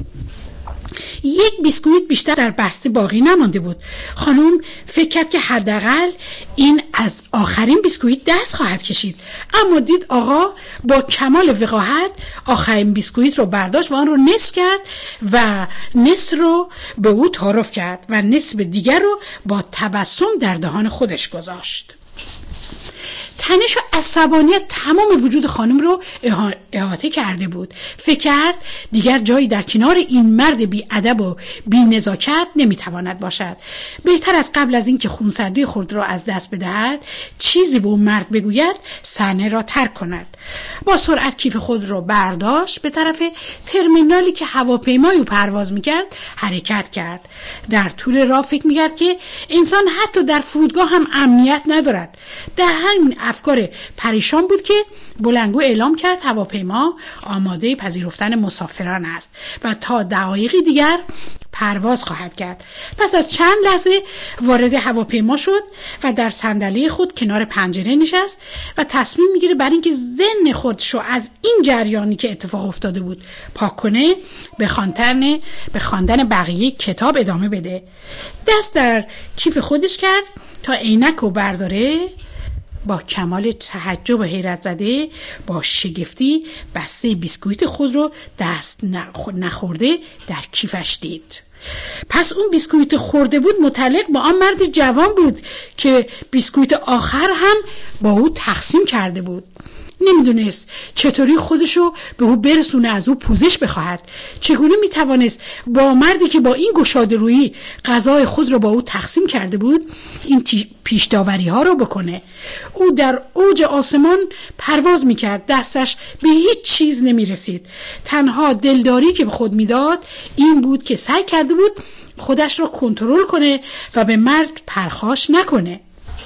یک بیسکویت بیشتر در بسته باقی نمانده بود. خانم فکر کرد که حداقل این از آخرین بیسکویت دست خواهد کشید، اما دید آقا با کمال وقاحت آخرین بیسکویت رو برداشت و آن رو نصف کرد و نصف رو به او تعارف کرد و نصف دیگر رو با تبسم در دهان خودش گذاشت. تنش و عصبانیت تمام وجود خانم رو احاطه کرده بود. فکر کرد دیگر جایی در کنار این مرد بی ادب و بی نزاکت نمیتواند باشد. بهتر از قبل از اینکه خونسردی خود را از دست بدهد چیزی به اون مرد بگوید صحنه را ترک کند. با سرعت کیف خود را برداشت، به طرف ترمینالی که هواپیمای او پرواز میکرد حرکت کرد. در طول راه فکر میکرد که انسان حتی در فرودگاه هم امنیت ندارد. در همین افکار پریشان بود که بلندگو اعلام کرد هواپیما آماده پذیرفتن مسافران است و تا دقایقی دیگر پرواز خواهد کرد. پس از چند لحظه وارد هواپیما شد و در صندلی خود کنار پنجره نشست و تصمیم میگیره برای اینکه ذهن خودشو از این جریانی که اتفاق افتاده بود پاک کنه به خواندن به خواندن بقیه کتاب ادامه بده. دست در کیف خودش کرد تا عینک رو برداره. با کمال تعجب و حیرت زده با شگفتی بسته بیسکویت خود رو دست نخورده در کیفش دید. پس اون بیسکویت خورده بود متعلق با آن مرد جوان بود که بیسکویت آخر هم با او تقسیم کرده بود. نمیدونست چطوری خودشو به او برسونه، از او پوزش بخواهد. چگونه میتوانست با مردی که با این گشاده رویی غذای خود رو با او تقسیم کرده بود این پیش داوری ها رو بکنه. او در اوج آسمان پرواز میکرد، دستش به هیچ چیز نمیرسید. تنها دلداری که به خود میداد این بود که سعی کرده بود خودش رو کنترل کنه و به مرد پرخاش نکنه.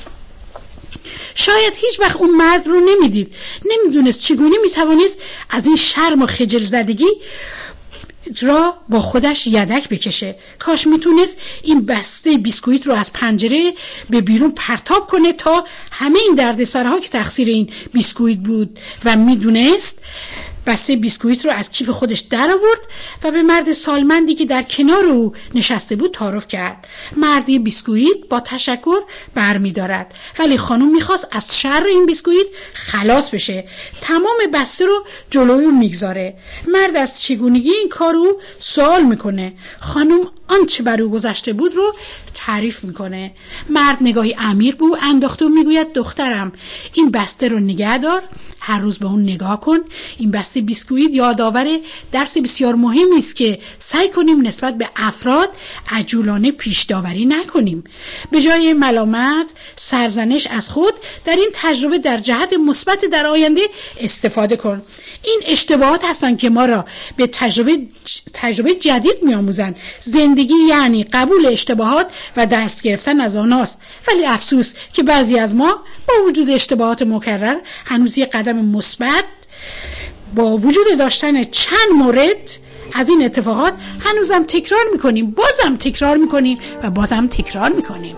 شاید هیچ وقت اون مرد رو نمیدید، نمیدونست چگونه میتوانست از این شرم و خجل زدگی را با خودش یدک بکشه. کاش میتونست این بسته بیسکویت رو از پنجره به بیرون پرتاب کنه تا همه این دردسرها که تقصیر این بیسکویت بود و میدونست بسته بیسکویت رو از کیف خودش در آورد و به مرد سالمندی که در کنار او نشسته بود تعارف کرد. مردی بیسکویت با تشکر برمی دارد، ولی خانم میخواست از شر این بیسکویت خلاص بشه. تمام بسته رو جلوی او میگذاره. مرد از چگونگی این کار رو سوال میکنه. خانم آنچه بر او گذشته بود رو تعریف میکنه. مرد نگاهی عمیق به او انداخته و میگوید دخترم این بسته رو نگه دار، هر روز به اون نگاه کن. این بسته بیسکویت یادآور درس بسیار مهمی است که سعی کنیم نسبت به افراد عجولانه پیش داوری نکنیم. به جای ملامت، سرزنش از خود، در این تجربه در جهت مثبت در آینده استفاده کن. این اشتباهات هستن که ما را به تجربه تجربه جدید می‌آموزند. زندگی یعنی قبول اشتباهات و دست گرفتن از آنهاست. ولی افسوس که بعضی از ما با وجود اشتباهات مکرر هنوز یک قدم مثبت با وجود داشتن چند مورد از این اتفاقات هنوزم تکرار میکنیم، بازم تکرار میکنیم و بازم تکرار میکنیم.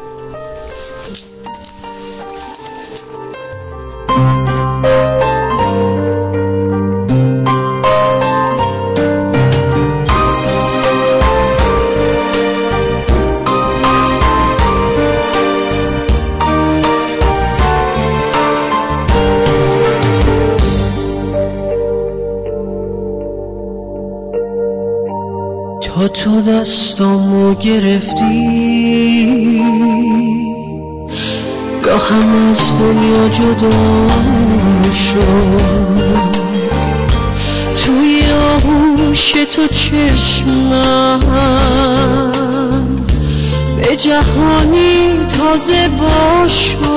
تا تو دستامو گرفتی گاهم از دنیا جدا شد، توی آغوش تو چشمم به جهانی تازه با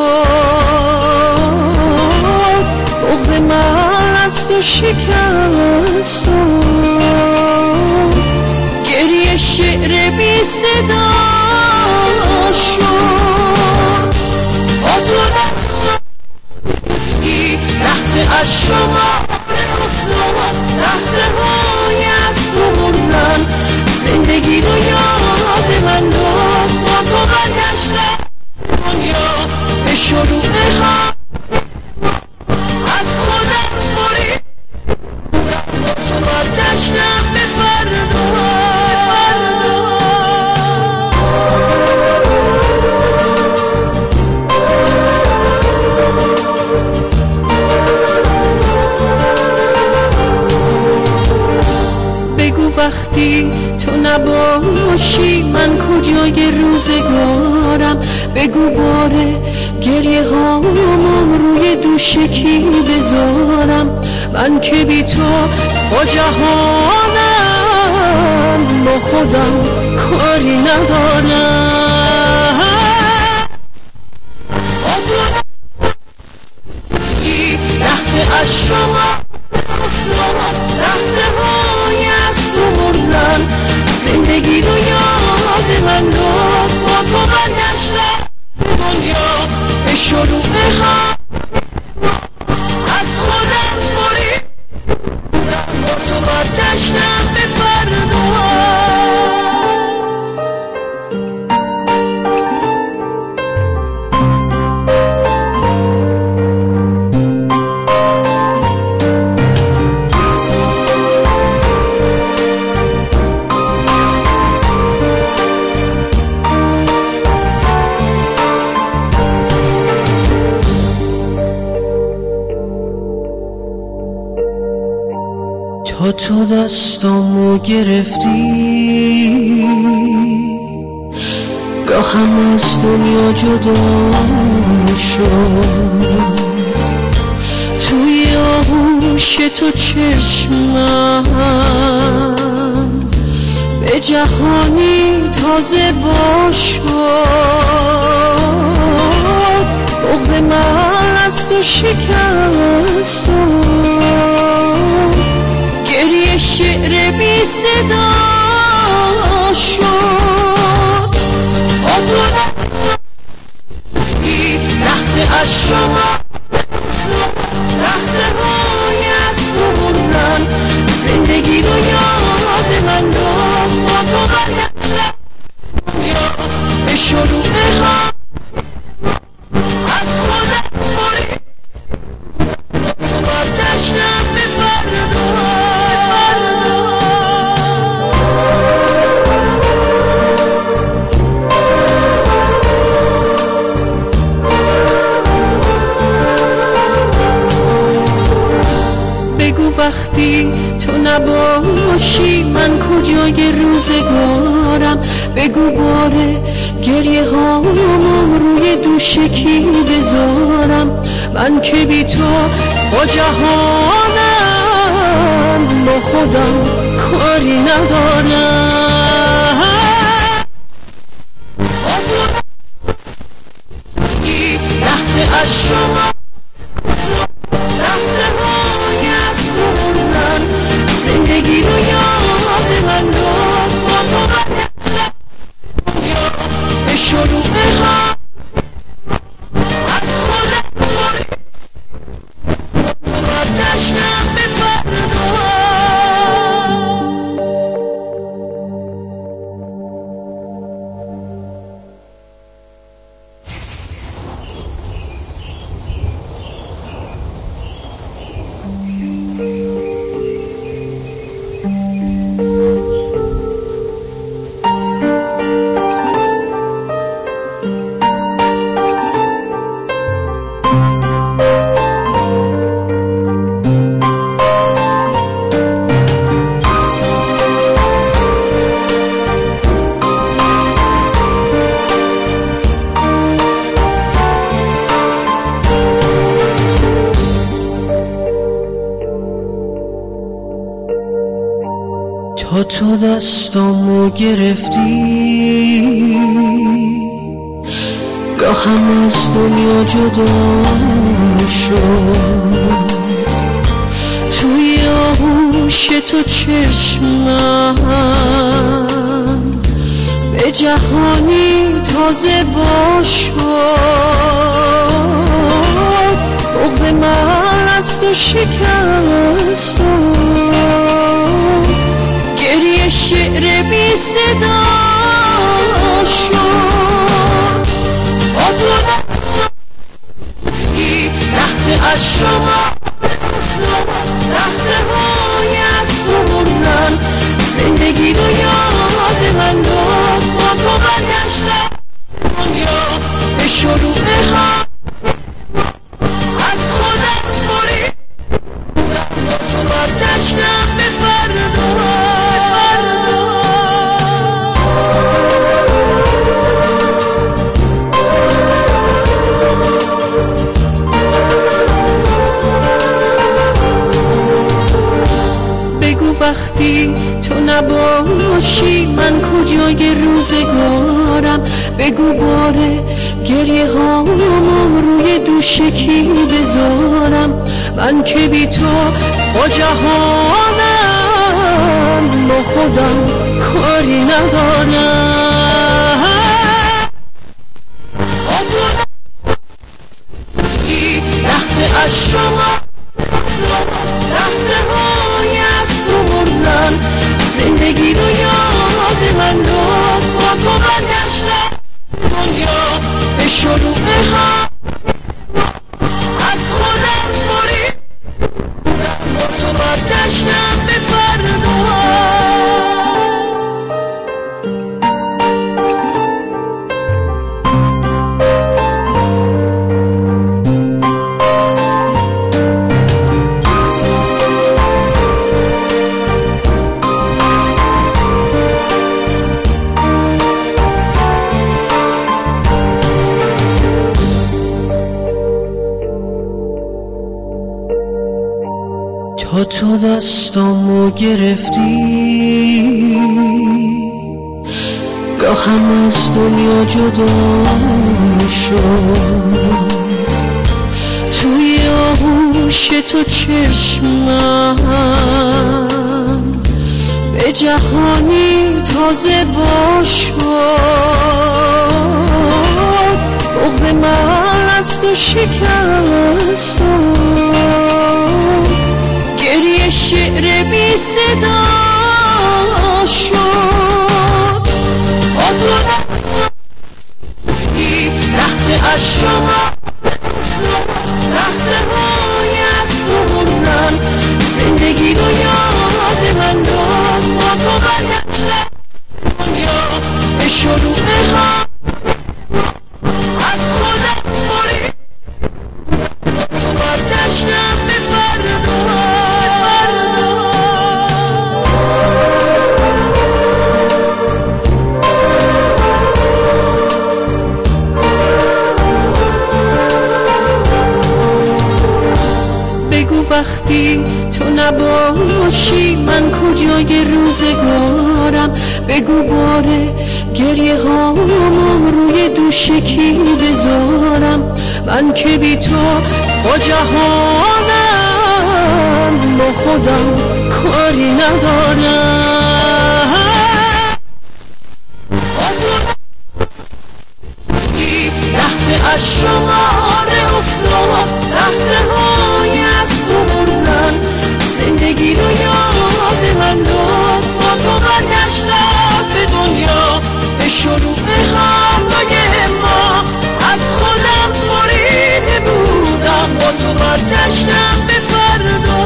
شد. بغض من از تو شکست گریه شعر بی صدا شد. با تو دست گفتی لحظه از شما افتاد، لحظه های از تو موندن، زندگی رو یاد من داد. با تو برگشتم دنیا به شروع ها از خودم برید، با تو برگشتم به فردا. وقتی تو نباشی من کجای روزگارم، بگو باره گریه هامم روی دوش کی بذارم، من که بی تو با جهانم با خودم کاری ندارم. لحظه از شما افتاد، لحظه های از تو مردن، زندگی رو یاد من داد. با تو برگشتم دنیا به شروع ها از خودم برید، با تو برگشتم به فردا. تا تو دستامو گرفتی گاهم از دنیا جدا شد، توی آغوش تو چشمم به جهانی تازه با شد. بغض من از تو شکست گریه شعر بی صدا شد. با تو رفتی لحظه از شما لحظه های از تو موندن، زندگی رو یاد من داد. با تو برگشتم دنیا به شروع ها از خودم برید، با تو برگشتم به فردا. بگو وقتی تو نباشی من کجای روزگارم، بگو باره گریه هامم روی دوش کی بذارم، من که بی تو با جهانم با خودم کاری ندارم. لحظه از شما لحظه های از خوندن زندگی رو یاد من داد، با تو برگشتم به شروع ها از خودم برگشتم به فردا. تا تو دستامو گرفتی گاهم از دنیا جدا شد، توی آغوش تو چشمم به جهانی تازه با شد، بغض من از تو شکست گریه شعر بی صدا شد. با تو رفتی لحظه از شما لحظه های از خوندن زندگی رو یاد من داد، با تو برگشتم دنیا به شروع ها از خودم برید، با تو برگشتم به فردا. وقتی تو نباشی من کجای روزگارم، بگو باره گریه هامم روی دوش کی بذارم، من که بی تو با جهانم با خودم کاری ندارم. لحظه از شما لحظه های از خوردن زندگی رو یاد من داد، با تو برگشتم دنیا به شروع ها از خودم برید، با تو برگشتم به فردا. تا تو دستامو گرفتی گاهم از دنیا جدا شد، توی آغوش تو چشمم به جهانی تازه با شد، بغض من از تو شکست گریه شعر بی صدا شد. با تو رفتی لحظه از شما لحظه های از خوندن زندگی رو یاد من داد، با تو برگشتم دنیا به شروع ها از خودم برید، با تو برگشتم به فردا. تو نباشی من کجای روزگارم؟ بگو باره گریه هامو روی دوش کی بذارم؟ من که بی تو با جهانم با خودم کاری ندارم. لحظه از شماره افتاد، لحظه های از خوندن زندگی رو یاد من داد. با تو برگشتم به دنیا، به شروع همراه ما. از خودم بریده بودم، با تو برگشتم به فردا.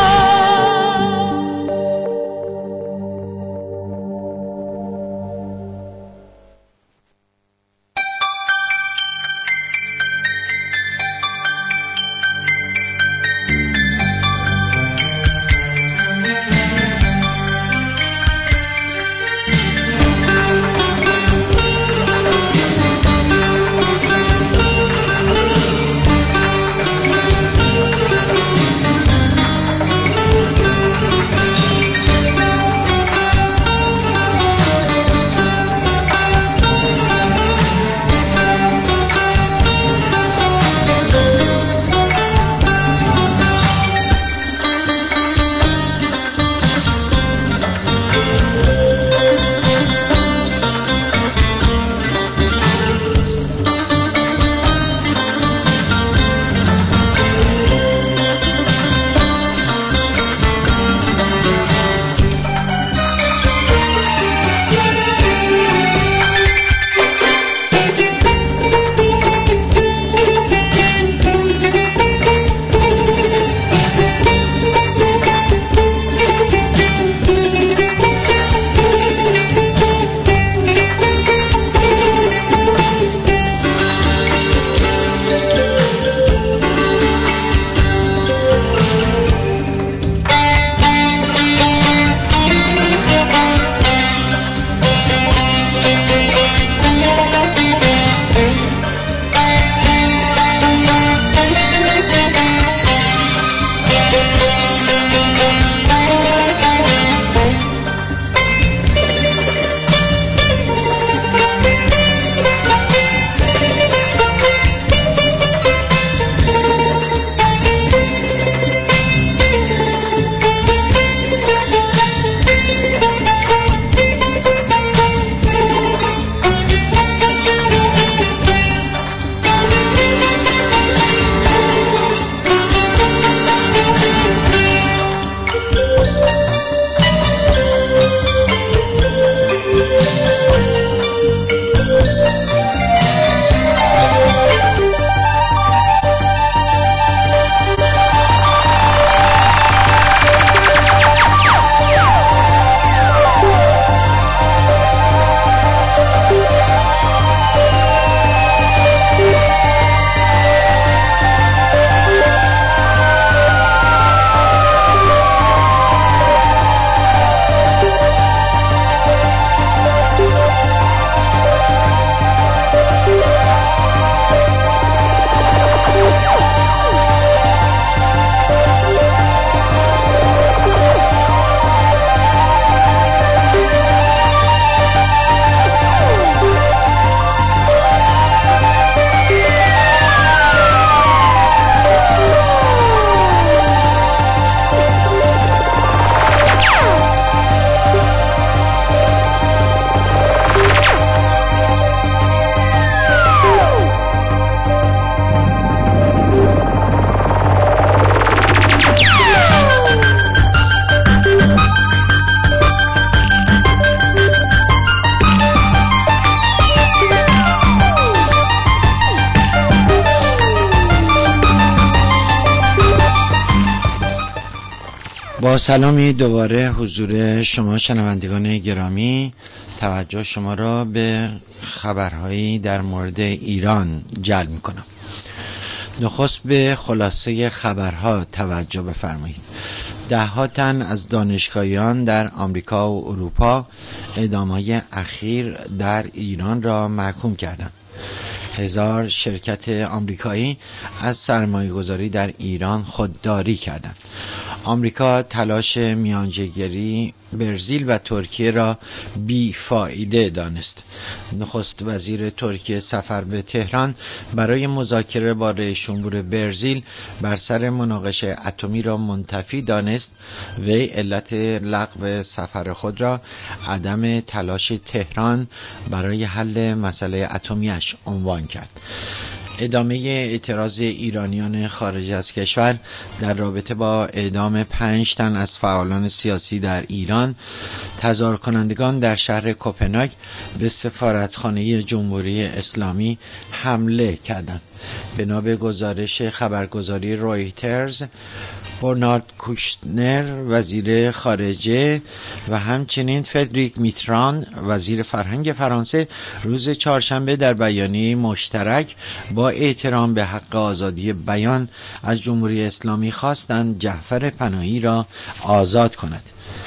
با سلامی دوباره حضور شما شنوندگان گرامی، توجه شما را به خبرهایی در مورد ایران جلب می‌کنم. نخست به خلاصه خبرها توجه بفرمایید. ده ها تن از دانشگاهیان در آمریکا و اروپا اعدام‌های اخیر در ایران را محکوم کردند. هزار شرکت آمریکایی از سرمایه‌گذاری در ایران خودداری کردند. آمریکا تلاش میانجیگری برزیل و ترکیه را بیفایده دانست. نخست وزیر ترکیه سفر به تهران برای مذاکره با رئیس جمهور برزیل بر سر مناقشه اتمی را منتفی دانست. وی علت لغو سفر خود را عدم تلاش تهران برای حل مسئله اتمیش عنوان کرد. ادامه اعتراض ایرانیان خارج از کشور در رابطه با اعدام پنج تن از فعالان سیاسی در ایران، تظاهر کنندگان در شهر کوپنهاگ به سفارتخانه جمهوری اسلامی حمله کردند. بنا به گزارش خبرگزاری رویترز، برنارد کوشنر وزیر خارجه و همچنین فردریک میتران وزیر فرهنگ فرانسه روز چهارشنبه در بیانیه مشترک با احترام به حق آزادی بیان از جمهوری اسلامی خواستند جعفر پناهی را آزاد کند.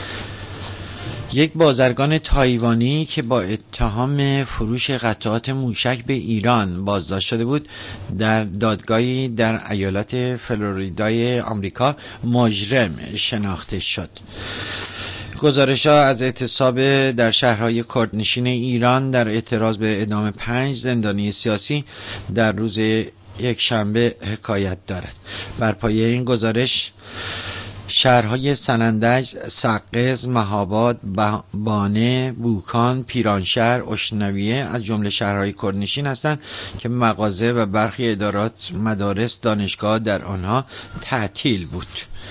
یک بازرگان تایوانی که با اتهام فروش قطعات موشک به ایران بازداشت شده بود، در دادگاهی در ایالت فلوریدای آمریکا مجرم شناخته شد. گزارش‌ها از اعتصاب در شهرهای کردنشین ایران در اعتراض به اعدام پنج زندانی سیاسی در روز یک شنبه حکایت دارد. بر پایه این گزارش شهرهای سنندج، سقز، مهاباد، بانه، بوکان، پیرانشهر، اشنویه از جمله شهرهای کردنشین هستند که مغازه و برخی ادارات، مدارس، دانشگاه در آنها تعطیل بود.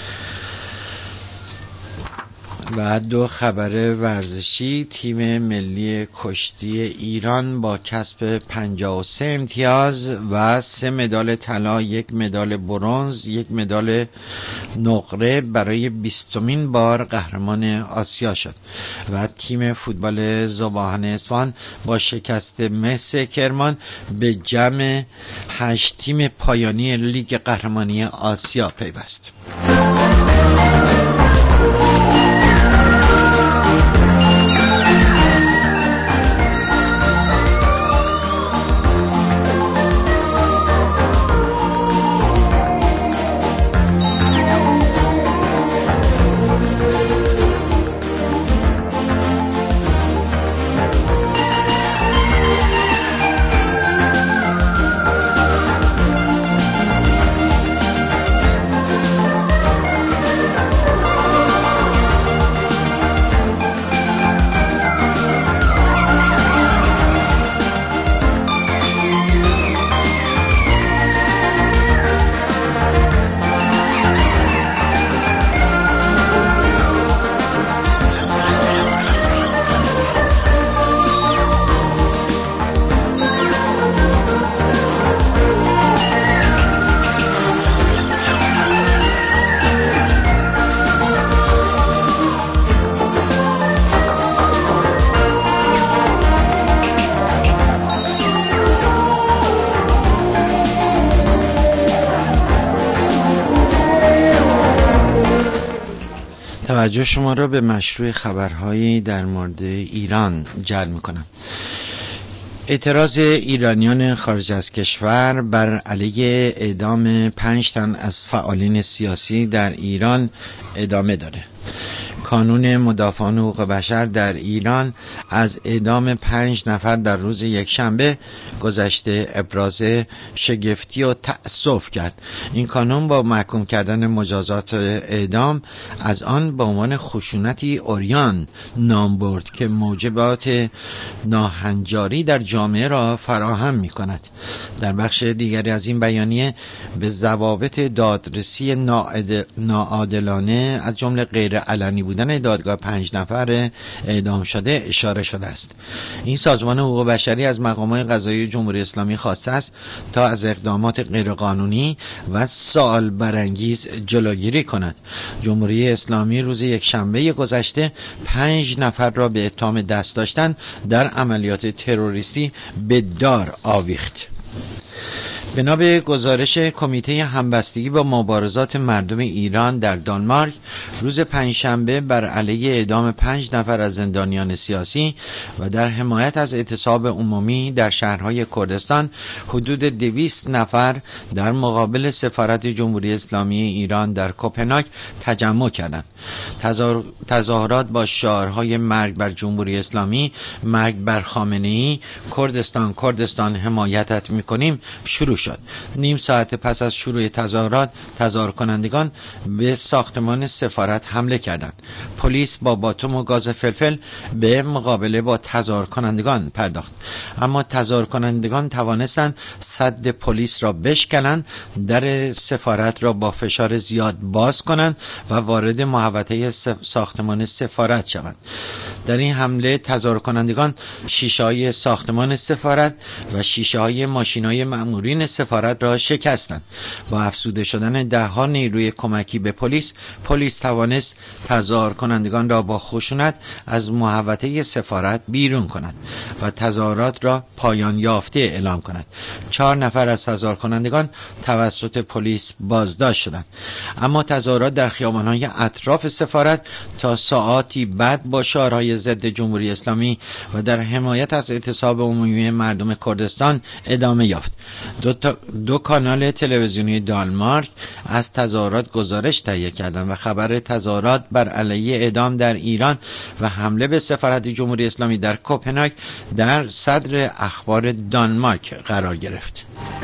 و دو خبر ورزشی: تیم ملی کشتی ایران با کسب پنجاه و سه امتیاز و سه مدال طلا، یک مدال برنز، یک مدال نقره برای بیستمین بار قهرمان آسیا شد. و تیم فوتبال ذوب‌آهن اصفهان با شکست مس کرمان به جمع هشت تیم پایانی لیگ قهرمانی آسیا پیوست. توجه شما را به مشروع خبرهایی در مورد ایران جلب می‌کنم. اعتراض ایرانیان خارج از کشور بر علیه اعدام پنج تن از فعالین سیاسی در ایران ادامه داره. کانون مدافعان حقوق بشر در ایران از اعدام پنج نفر در روز یک شنبه گذشته ابراز شگفتی و تأسف کرد. این کانون با محکوم کردن مجازات اعدام از آن به عنوان خشونتی عریان نام برد که موجبات ناهنجاری در جامعه را فراهم می کند. در بخش دیگری از این بیانیه به ضوابط دادرسی ناعادلانه از جمله غیر علنی بودن دادگاه پنج نفر اعدام شده اشاره شده است. این سازمان حقوق بشری از مقامات قضایی جمهوری اسلامی خواسته است تا از اقدامات غیرقانونی و سوال برانگیز جلوگیری کند. جمهوری اسلامی روز یک شنبه گذشته پنج نفر را به اتهام دست داشتن در عملیات تروریستی به دار آویخت. بنا به گزارش کمیته همبستگی با مبارزات مردم ایران در دانمارک، روز پنجشنبه بر علیه اعدام پنج نفر از زندانیان سیاسی و در حمایت از اعتصاب عمومی در شهرهای کردستان، حدود دویست نفر در مقابل سفارت جمهوری اسلامی ایران در کوپنهاگ تجمع کردند. تظاهرات با شعارهای مرگ بر جمهوری اسلامی، مرگ بر خامنه‌ای، کردستان کردستان حمایتت میکنیم شروع شد. نیم ساعت پس از شروع تظاهرات، تظاهر کنندگان به ساختمان سفارت حمله کردند. پلیس با باتوم و گاز فلفل به مقابله با تظاهر کنندگان پرداخت، اما تظاهر کنندگان توانستند سد پلیس را بشکنند، در سفارت را با فشار زیاد باز کنند و وارد محوطه ساختمان سفارت شوند. در این حمله تظاهر کنندگان شیشه‌های ساختمان سفارت و شیشه‌های ماشین‌های مأمورین سفارت را شکستند. با افزوده شدن ده‌ها نیروی کمکی به پلیس، پلیس توانست تظاهر کنندگان را با خشونت از محوطه سفارت بیرون کند و تظاهرات را پایان یافته اعلام کند. چهار نفر از تظاهر کنندگان توسط پلیس بازداشت شدند، اما تظاهرات در خیابان‌های اطراف سفارت تا ساعاتی بعد با شعارهای ضد جمهوری اسلامی و در حمایت از اعتصاب عمومی مردم کردستان ادامه یافت. دو, تا دو کانال تلویزیونی دانمارک از تظاهرات گزارش تهیه کردند و خبر تظاهرات بر علیه اعدام در ایران و حمله به سفارت جمهوری اسلامی در کوپنهاگ در صدر اخبار دانمارک قرار گرفت.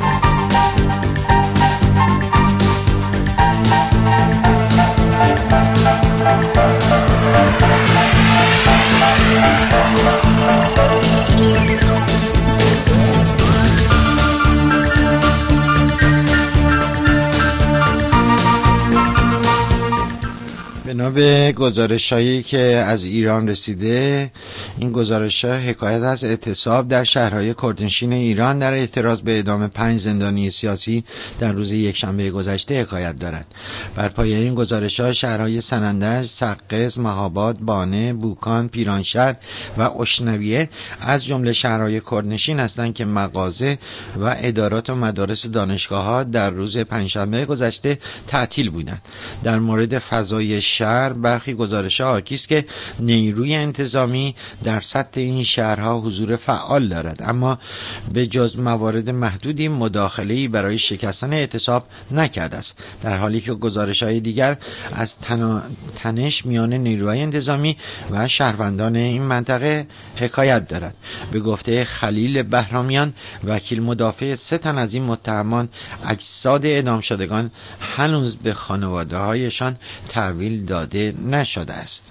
بنا به گزارش‌هایی که از ایران رسیده، این گزارش‌ها حکایت از اعتصاب در شهرهای کردنشین ایران در اعتراض به اعدام پنج زندانی سیاسی در روز یکشنبه گذشته حکایت دارد. بر پایه این گزارش‌ها شهرهای سنندج، سقز، مهاباد، بانه، بوکان، پیرانشهر و اشنویه از جمله شهرهای کردنشین هستند که مغازه و ادارات و مدارس دانشگاه‌ها در روز پنجشنبه گذشته تعطیل بودند. در مورد فضای شهر برخی گزارش‌ها حاکی است که نیروی انتظامی در سطح این شهرها حضور فعال دارد، اما به جز موارد محدودی مداخله‌ای برای شکستن اعتصاب نکرده است، در حالی که گزارش‌های دیگر از تنش میان نیروهای انتظامی و شهروندان این منطقه حکایت دارد. به گفته خلیل بهرامیان، وکیل مدافع سه تن از این متهمان، اجساد اعدام شدگان هنوز به خانواده‌هایشان تحویل داده نشده است.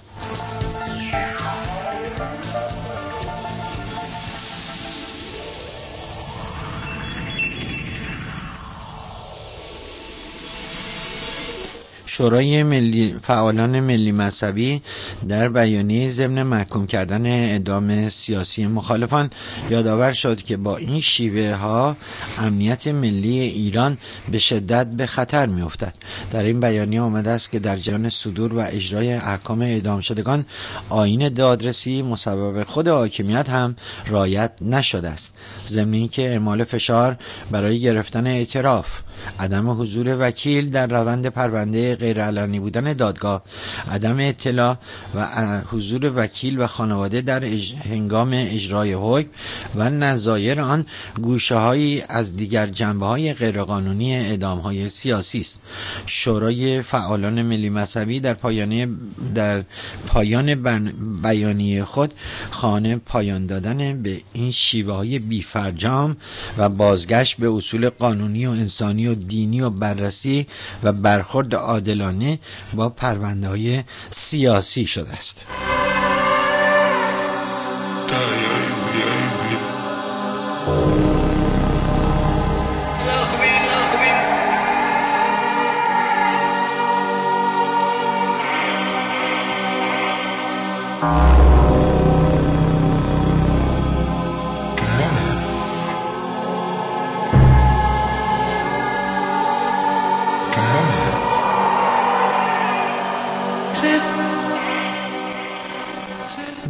شورای ملی فعالان ملی مذهبی در بیانیه ضمن محکوم کردن اعدام سیاسی مخالفان یادآور شد که با این شیوه ها امنیت ملی ایران به شدت به خطر می افتد. در این بیانیه آمده است که در جریان صدور و اجرای احکام اعدام شدگان آیین دادرسی مصوب خود حاکمیت هم رعایت نشده است، ضمن اینکه اعمال فشار برای گرفتن اعتراف، عدم حضور وکیل در روند پرونده، غیرعلنی بودن دادگاه، عدم اطلاع و حضور وکیل و خانواده در اج... هنگام اجرای حکم و نظایر آن گوشه‌هایی از دیگر جنبه‌های غیرقانونی اعدام‌های سیاسی است. شورای فعالان ملی مذهبی در پایان در پایان بیانیه خود خواهان پایان دادن به این شیوه‌های بی‌فرجام و بازگشت به اصول قانونی و انسانی و دینی و بررسی و برخورد عادلانه با پرونده‌های سیاسی شده است.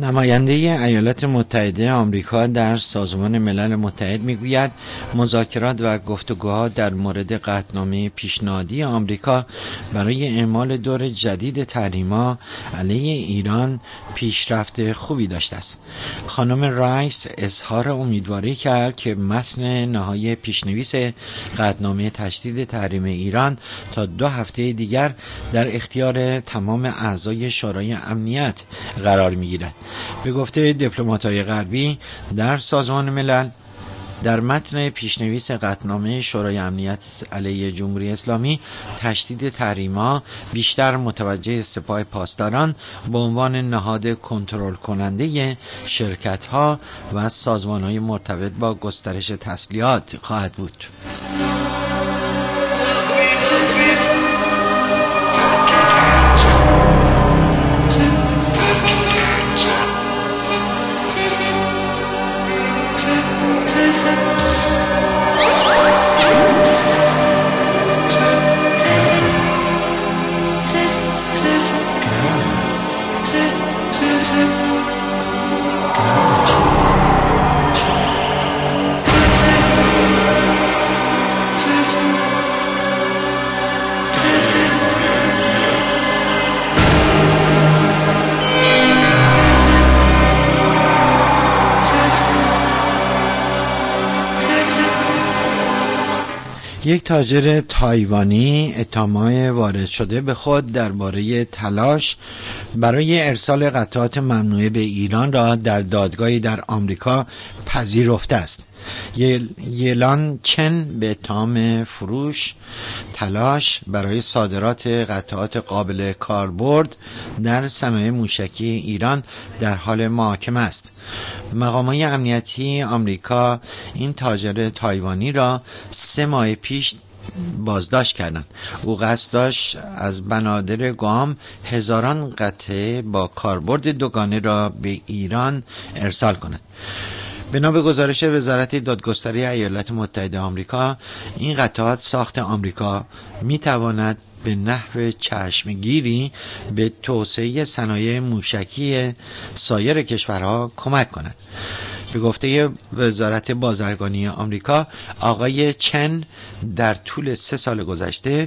نماینده ایالات متحده آمریکا در سازمان ملل متحد میگوید مذاکرات و گفتگوها در مورد قطعنامه پیشنهادی آمریکا برای اعمال دور جدید تحریم‌ها علیه ایران پیشرفت خوبی داشته است. خانم رایس اظهار امیدواری کرد که متن نهایی پیشنویس قطعنامه تشدید تحریم ایران تا دو هفته دیگر در اختیار تمام اعضای شورای امنیت قرار می‌گیرد. به گفته دیپلمات‌های غربی در سازمان ملل، در متن پیشنویس قطعنامه شورای امنیت علیه جمهوری اسلامی تشدید تحریم‌ها بیشتر متوجه سپاه پاسداران به عنوان نهاد کنترل کننده شرکت‌ها و سازمان‌های مرتبط با گسترش تسلیحات خواهد بود. یک تاجر تایوانی اتهامات وارد شده به خود درباره تلاش برای ارسال قطعات ممنوعه به ایران را در دادگاهی در آمریکا پذیرفته است. یلان چن به اتهام فروش تلاش برای صادرات قطعات قابل کاربرد در صنایع موشکی ایران در حال محاکمه است. مقامات امنیتی آمریکا این تاجر تایوانی را سه ماه پیش بازداشت کردند. او قصد داشت از بنادر گام هزاران قطعه با کاربرد دوگانه را به ایران ارسال کند. بنا به گزارش وزارت دادگستری ایالات متحده آمریکا، این قطعات ساخت آمریکا می تواند به نحو چشمگیری به توسعه صنایع موشکی سایر کشورها کمک کند. به گفته وزارت بازرگانی آمریکا، آقای چن در طول سه سال گذشته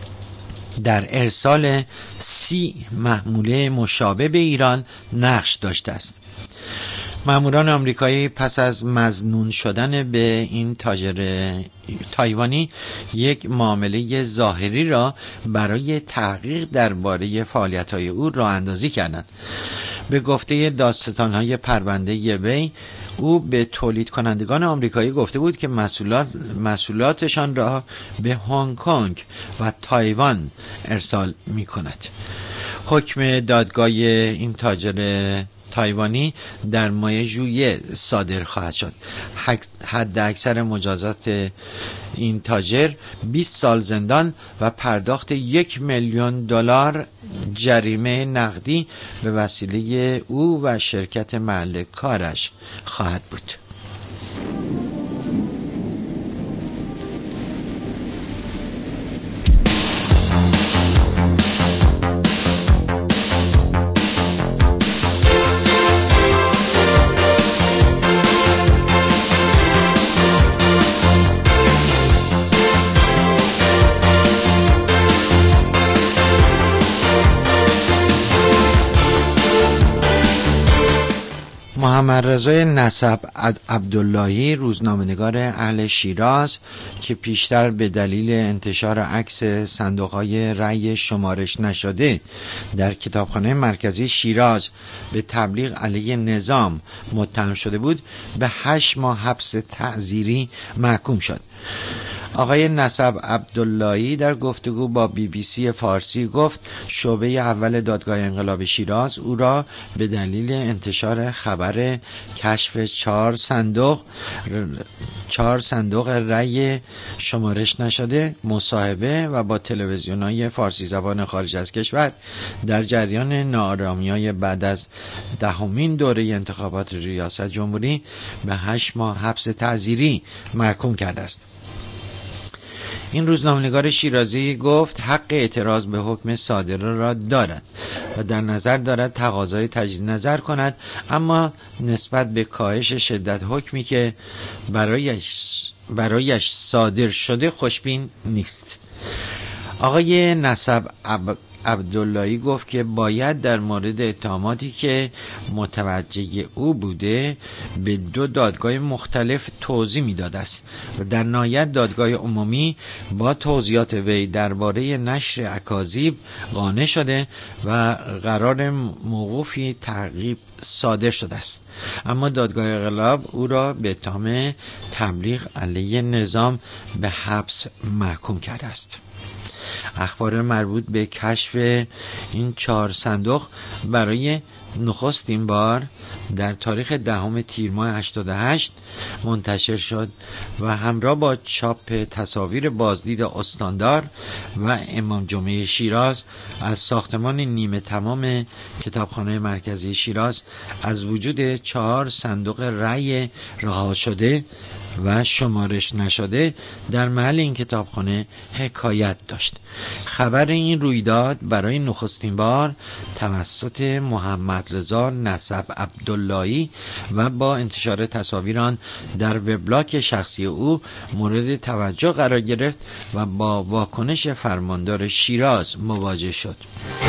در ارسال سی محموله مشابه به ایران نقش داشته است. ماموران آمریکایی پس از مظنون شدن به این تاجر تایوانی یک معامله ظاهری را برای تحقیق درباره فعالیت‌های او راه اندازی کردند. به گفته دادستان‌های پرونده وی، او به تولید کنندگان آمریکایی گفته بود که مسئولات مسئولاتشان را به هنگ کنگ و تایوان ارسال می‌کند. حکم دادگاه این تاجر تایوانی در ماه ژوئیه صادر خواهد شد. حد اکثر مجازات این تاجر بیست سال زندان و پرداخت یک میلیون دلار جریمه نقدی به وسیله او و شرکت محل کارش خواهد بود. محمد رضا نسب عبداللهی، روزنامه‌نگار اهل شیراز که پیشتر به دلیل انتشار عکس صندوق‌های رأی شمارش نشده در کتابخانه مرکزی شیراز به تبلیغ علیه نظام متهم شده بود، به هشت ماه حبس تعزیری محکوم شد. آقای نسب عبداللهی در گفتگو با بی بی سی فارسی گفت شعبه اول دادگاه انقلاب شیراز او را به دلیل انتشار خبر کشف چهار صندوق چهار صندوق رأی شمارش نشده، مصاحبه و با تلویزیون‌های فارسی زبان خارج از کشور در جریان ناآرامی‌های بعد از دهمین دوره انتخابات ریاست جمهوری به هشت ماه حبس تعزیری محکوم کرده است. این روزنامه‌نگار شیرازی گفت حق اعتراض به حکم صادره را دارد، و در نظر دارد تقاضای تجدید نظر کند، اما نسبت به کاهش شدت حکمی که برایش برایش صادر شده خوشبین نیست. آقای نسب عب... عبداللهی گفت که باید در مورد اتهاماتی که متوجه او بوده به دو دادگاه مختلف توضیح میداده است و در نهایت دادگاه عمومی با توضیحات وی درباره نشر اکاذیب قانع شده و قرار موقوفی تعقیب صادر شده است، اما دادگاه اقلاب او را به اتهام تبلیغ علیه نظام به حبس محکوم کرده است. اخبار مربوط به کشف این چهار صندوق برای نخستین بار در تاریخ دهم تیر ماه هشتاد و هشت منتشر شد و همراه با چاپ تصاویر بازدید استاندار و امام جمعه شیراز از ساختمان نیمه تمام کتابخانه مرکزی شیراز از وجود چهار صندوق رأی رها شده و شمارش نشده در محل این کتابخانه حکایت داشت. خبر این رویداد برای نخستین بار توسط محمد رضا نسب عبداللهی و با انتشار تصاویر آن در وبلاگ شخصی او مورد توجه قرار گرفت و با واکنش فرماندار شیراز مواجه شد.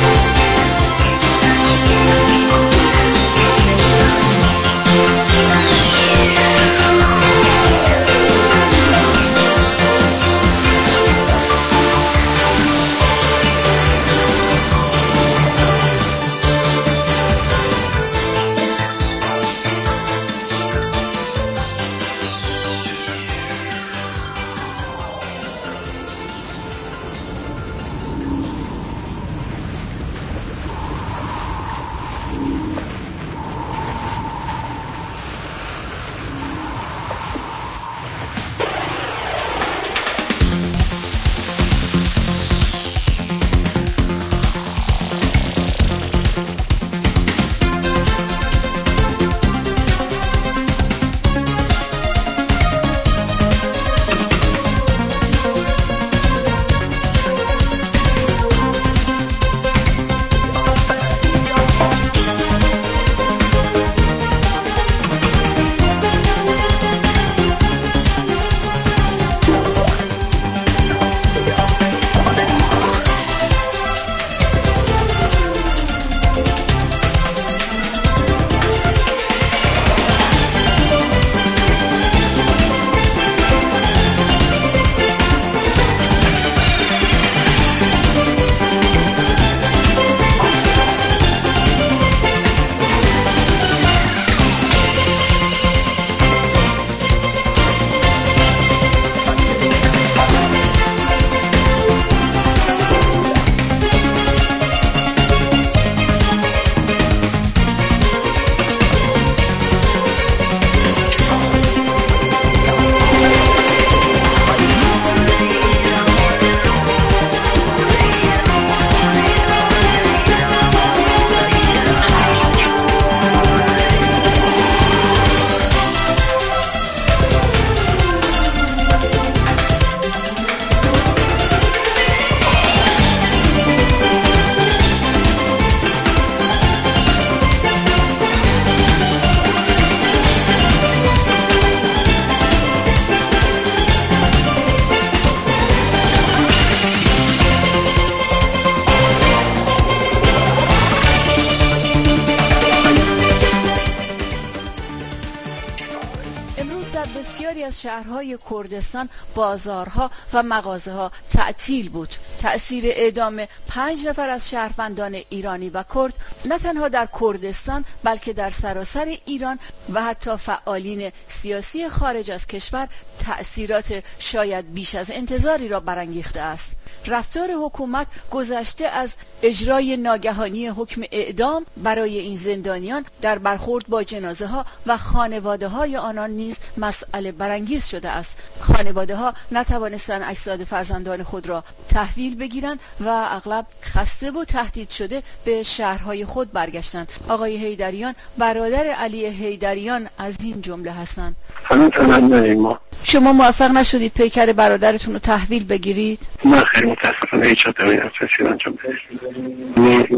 شهرهای کردستان بازارها و مغازه‌ها تعطیل بود. تأثیر اعدام پنج نفر از شهروندان ایرانی و کرد نه تنها در کردستان بلکه در سراسر ایران و حتی فعالین سیاسی خارج از کشور تأثیرات شاید بیش از انتظاری را برانگیخته است. رفتار حکومت گذشته از اجرای ناگهانی حکم اعدام برای این زندانیان در برخورد با جنازه ها و خانواده های آنان نیز مسئله برانگیز شده است. خانواده ها نتوانستند اجساد فرزندان خود را تحویل بگیرند و اغلب خسته و تهدید شده به شهرهای خود برگشتند. آقای حیدریان برادر علی حیدریان از این جمله هستند. شما موفق نشدید پیکر برادرتون رو تحویل بگیرید؟ نه خیلی متاسفانه هیچ آدمی نتونستید انجام بدید.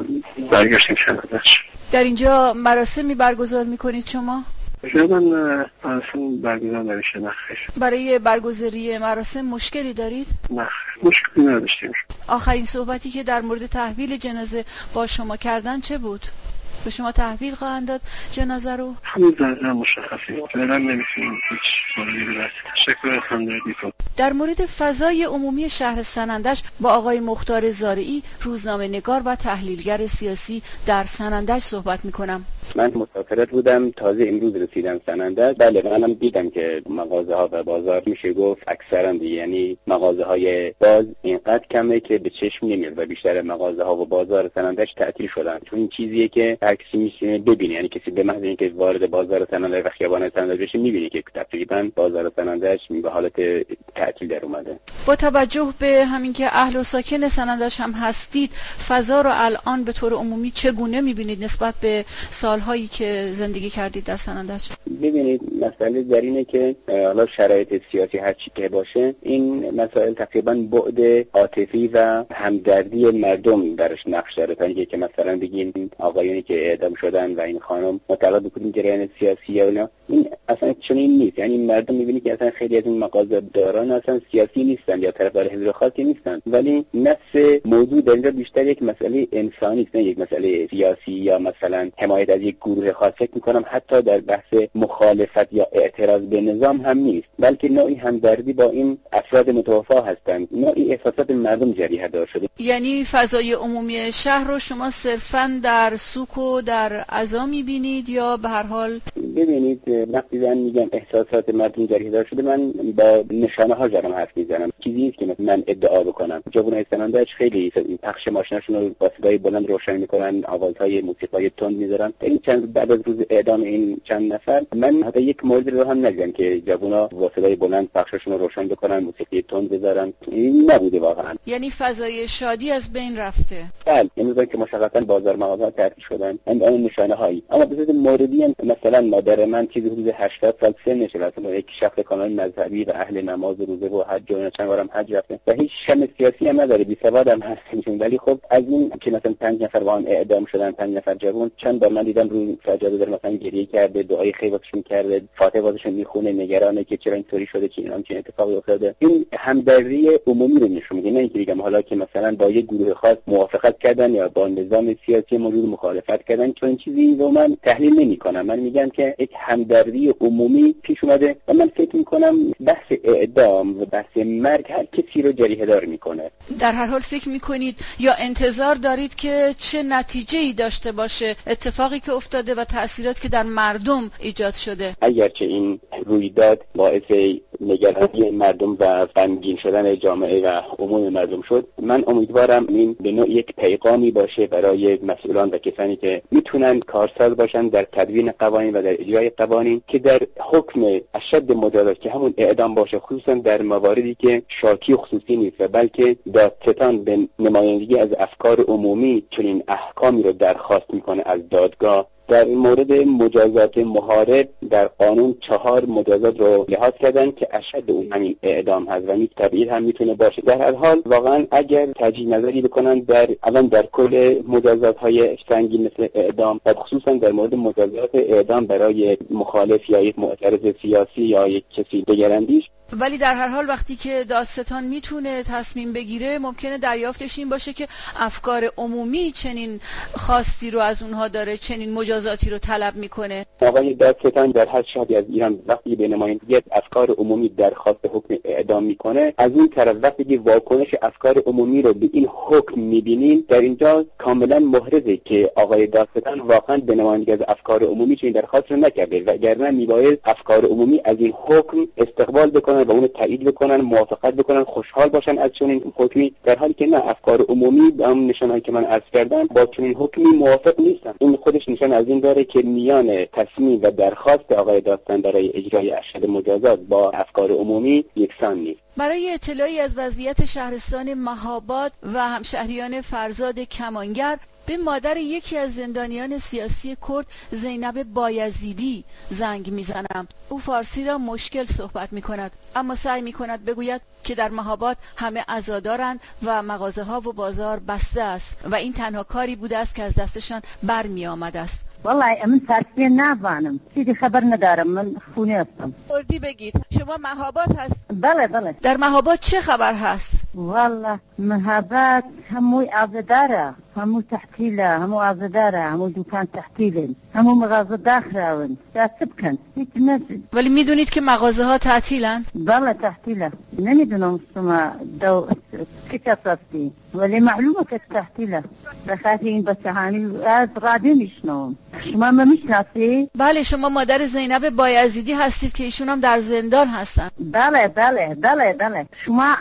برگشتیم سنندج. در اینجا مراسمی برگزار میکنید شما؟ من مراسم برگزار نمیشه. نخیر. برای برگزاری مراسم مشکلی دارید؟ نه مشکلی نداشتیم. آخرین صحبتی که در مورد تحویل جنازه با شما کردن چه بود؟ به شما تحویل خواهند داد جنازه رو؟ همین در مشخصی فعلا نمیتونیم هیچ موردی رو بس. تشکر از همدردیتون. در مورد فضای عمومی شهر سنندج با آقای مختار زارعی، روزنامه نگار و تحلیلگر سیاسی در سنندج صحبت میکنم. من مسافرت بودم، تازه امروز رسیدم سنندج. بله منم دیدم که مغازه ها و بازار میشه گفت اکثرا دیگه، یعنی مغازه های باز اینقدر کمه که به چشم نمیاد و بیشتر مغازه ها و بازار سنندج تعطیل شدن، چون این چیزیه که هر کسی میتونه ببینه. یعنی کسی به محض اینکه وارد بازار سنندج و خیابان سنندج بشه میبینه که تقریبا بازار سنندج به حالت تعطیل در اومده. با توجه به همین که اهل و ساکن سنندج هم هستید، فضا رو الان به طور عمومی چگونه میبینید نسبت به سالهایی که زندگی کردید در سنندج؟ ببینید مسئله در اینه که حالا شرایط سیاسی هر چی که باشه، این مسائل تقریبا بعد عاطفی و همدردی مردم درش نقش داره. تا اینکه که مثلا بگیم آقایونی که اعدام شدن و این خانم معتقد بکنیم جریان سیاسی یا اینا، این اصلا چنین نیست. یعنی مردم میبینی که اصلا خیلی از این مغازه داران اصلا سیاسی نیستن یا طرفدار حزب خاصی نیستن، ولی نفس موضوع در اینجا بیشتر یک مسئله انسانی است، نه یک مسئله سیاسی یا مثلا حمایت از یک گروه خاص. فکر می‌کنم حتی در بحث مخالفت یا اعتراض به نظام هم نیست، بلکه نوعی همدردی با این افراد متوفا هستند، نوعی احساسات مردم جریحه دار شده. یعنی فضای عمومی شهر رو شما صرفاً در سوک و در عزا می‌بینید یا به هر حال؟ ببینید وقتی من میگم احساسات مردم جریحه دار شده، من با نشانه ها جرم حرف میزنم. چیزی نیست که من ادعا بکنم. جوانای سنندج خیلی پخش ماشیناشون رو با صدای بلند روشن میکنن، آوازهای موسیقی تند میذارن. این چند بعد از روز اعدام این چند نفر، من حتی یک مورد رو هم ندیدم که جوونا با صدای بلند پخششون رو روشن بکنن، موسیقی تند بذارن. این نبوده واقعا. یعنی فضای شادی از بین رفته. بله، امروز که مشخصا بازار مغازه تعطیل شدن، اون نشانه هایی. اما به صورت موردی هم مثلا مادر من چیزی حدود هشتاد سال سنشه، مثلا یک شخص کانال مذهبی و اهل نماز و روزه و حج و چند بارم حج رفته و هیچ شم سیاسی هم نداره، بی سواد هم هست. ولی خب از این که مثلا پنج نفر با هم اعدام شدن، پنج نفر جوان، چند بار من دیدم روی سجاده داره مثلا گریه کرده، دعای خیر واسشون کرده، فاتحه واسشون میخونه، نگرانه که چرا اینطوری شده، چه اینا چه اتفاقی افتاده. این همدردی عمومی رو نشون میده، نه اینکه بگم حالا که مثلا با یک گروه خاص موافقت کردن یا با نظام سیاسی موجود مخالفت کردن، چون چیزی رو من تحلیل نمی‌کنم. من میگم که یک همدردی عمومی پیش اومده و من فکر می‌کنم بحث اعدام و بحث مرگ هر کسی رو جریحه دار می‌کنه. در هر حال فکر می‌کنید یا انتظار دارید که چه نتیجه‌ای داشته باشه اتفاقی که افتاده و تأثیراتی که در مردم ایجاد شده؟ اگرچه این رویداد باعث نگرانی مردم و غمگین شدن جامعه و عموم مردم شد، من امیدوارم این به نوع یک پیغامی باشه برای مسئولان و کسانی که میتونن کارساز باشن در تدوین قوانین و در اجرای قوانین، که در حکم اشد مجازات که همون اعدام باشه، خصوصا در مواردی که شاکی و خصوصی نیست و بلکه دادستان به نمایندگی از افکار عمومی چنین احکامی رو درخواست میکنه از دادگاه. در مورد مجازات محارب در قانون چهار مجازات رو لحاظ کردن که اشد اون همین اعدام هست و نیز تبعید هم میتونه باشه. در هر حال واقعا اگر تجدید نظری بکنن در الان در کل مجازات های سنگین مثل اعدام و خصوصا در مورد مجازات اعدام برای مخالف یا یک معترض سیاسی یا یک کسی دگراندیش، ولی در هر حال وقتی که دادستان میتونه تصمیم بگیره، ممکنه دریافتش این باشه که افکار عمومی چنین خواستی رو از اونها داره، چنین مجازاتی رو طلب میکنه. آقای دادستان در هر شهری از ایران وقتی به نمایندگی افکار عمومی درخواست حکم اعدام میکنه، از این طرف وقتی که واکنش افکار عمومی رو به این حکم میبینین، در اینجا کاملا محرزه که آقای دادستان واقعا به نمایندگی از افکار عمومی چنین درخواست رو نکرده، وگرنه میباید افکار عمومی از این حکم استقبال بکنن و اون تایید بکنن، موافقت بکنن، خوشحال باشن از چنین حکمی، در حالی که نه، افکار عمومی به اون نشانهایی که من عرض کردم با چنین حکمی موافق نیستن. این خودش نشان از این داره که میان تصمیم و درخواست آقای دادستان برای اجرای اشد مجازات با افکار عمومی یکسان نیست. برای اطلاعی از وضعیت شهرستان مهاباد و همشهریان فرزاد کمانگر به مادر یکی از زندانیان سیاسی کرد زینب بایزیدی زنگ میزنم. او فارسی را مشکل صحبت میکند، اما سعی میکند بگوید که در مهاباد همه عزادارند و مغازه ها و بازار بسته است و این تنها کاری بوده است که از دستشان برمی آمده است. والله من فارسی نبانم، چیزی خبر ندارم، من خونه هستم. کردی بگید. شما مهاباد هست؟ بله بله. در مهاباد چه خبر هست؟ والله مهاباد همو عزاداره، همو تحتیله، همو عزاداره، همو دکان تحتیله، همو مغازه داخلن. دست بکن. هیچ نشد. ولی میدونید که مغازه ها تعطیلن؟ بله تعطیله. نمیدونم شما دو چه کساستی، ولی معلومه که تعطیله. بخاطر این بچه‌هانی از رادیو میشنوم. شما ما میشناسی؟ بله، شما مادر زینب بایزیدی هستید که ایشون هم در زندان هستن. بله بله بله بله. شما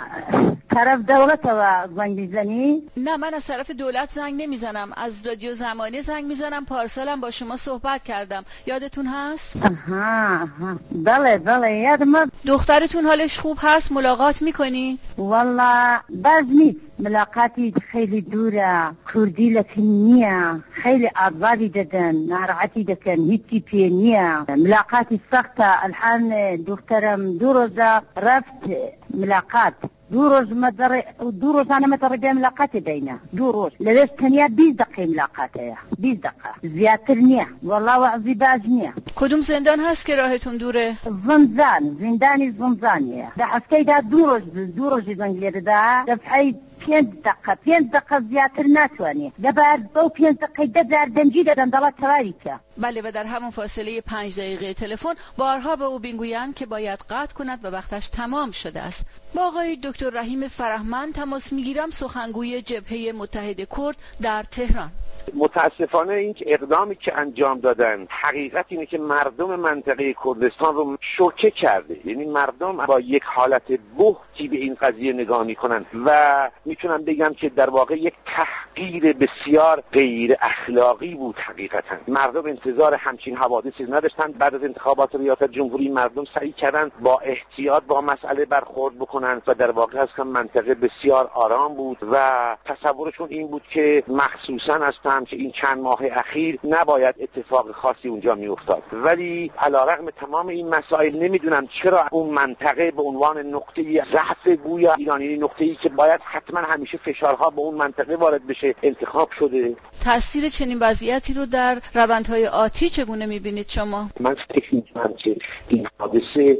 طرف دولت و زنگ میزنی؟ نه، من از طرف دولت زنگ نمیزنم، از رادیو زمانه زنگ میزنم. پارسالم با شما صحبت کردم، یادتون هست؟ آها آها. بله بله یادم. دخترتون حالش خوب هست؟ ملاقات میکنید؟ والله باز نیست، ملاقاتی خیلی دوره، کردی لکن نیه، خیلی آزادی دادن، ناراحتی دکن، هیچی پی نیه، ملاقاتی سخته. الحال دخترم دو روزه رفت ملاقات، دو روز مدر دو روز انا مترجم ملاقات بينه دو روز لبس ثانيه بیست دقیقه ملاقاته، بیست دقیقه زیادتر نیه. والله وعظی باز نیه. کدوم زندان هست که راهتون دوره؟ زنزان، زندانی زنزانیه. ده حسكي ده دو روز دو روز زنگیر ده دفعی پنج دقیقه پنج دقیقه زیادتر نتوانی. ده بعد دو پنج دقیقه ده در دنجی دادن دلت تواریکه. بله، و در همون فاصله پنج دقیقه تلفن بارها به او میگویند که باید قطع کند و وقتش تمام شده است. با آقای دکتر رحیم فرهمند تماس میگیرم، سخنگوی جبهه متحد کرد در تهران. متاسفانه این اقدامی که انجام دادن حقیقت اینه که مردم منطقه کردستان رو شوکه کرده. یعنی مردم با یک حالت بهتی به این قضیه نگاه میکنن و میتونم بگم که در واقع یک تحقیر بسیار غیر اخلاقی بود. حقیقتا مردم انتظار همچین حوادثی نداشتن. بعد از انتخابات ریاست جمهوری مردم سعی کردن با احتیاط با مسئله برخورد بکنن و در واقع از منطقه بسیار آرام بود و تصورشون این بود که مخصوصا از که این چند ماه اخیر نباید اتفاق خاصی اونجا میافتاد. ولی علیرغم تمام این مسائل نمیدونم چرا اون منطقه به عنوان نقطه ضعف گویا ایرانی، نقطه‌ای که باید حتما همیشه فشارها به اون منطقه وارد بشه، انتخاب شده. تاثیر چنین وضعیتی رو در روندهای آتی چگونه میبینید شما؟ من فکر می‌کنم که این حادثه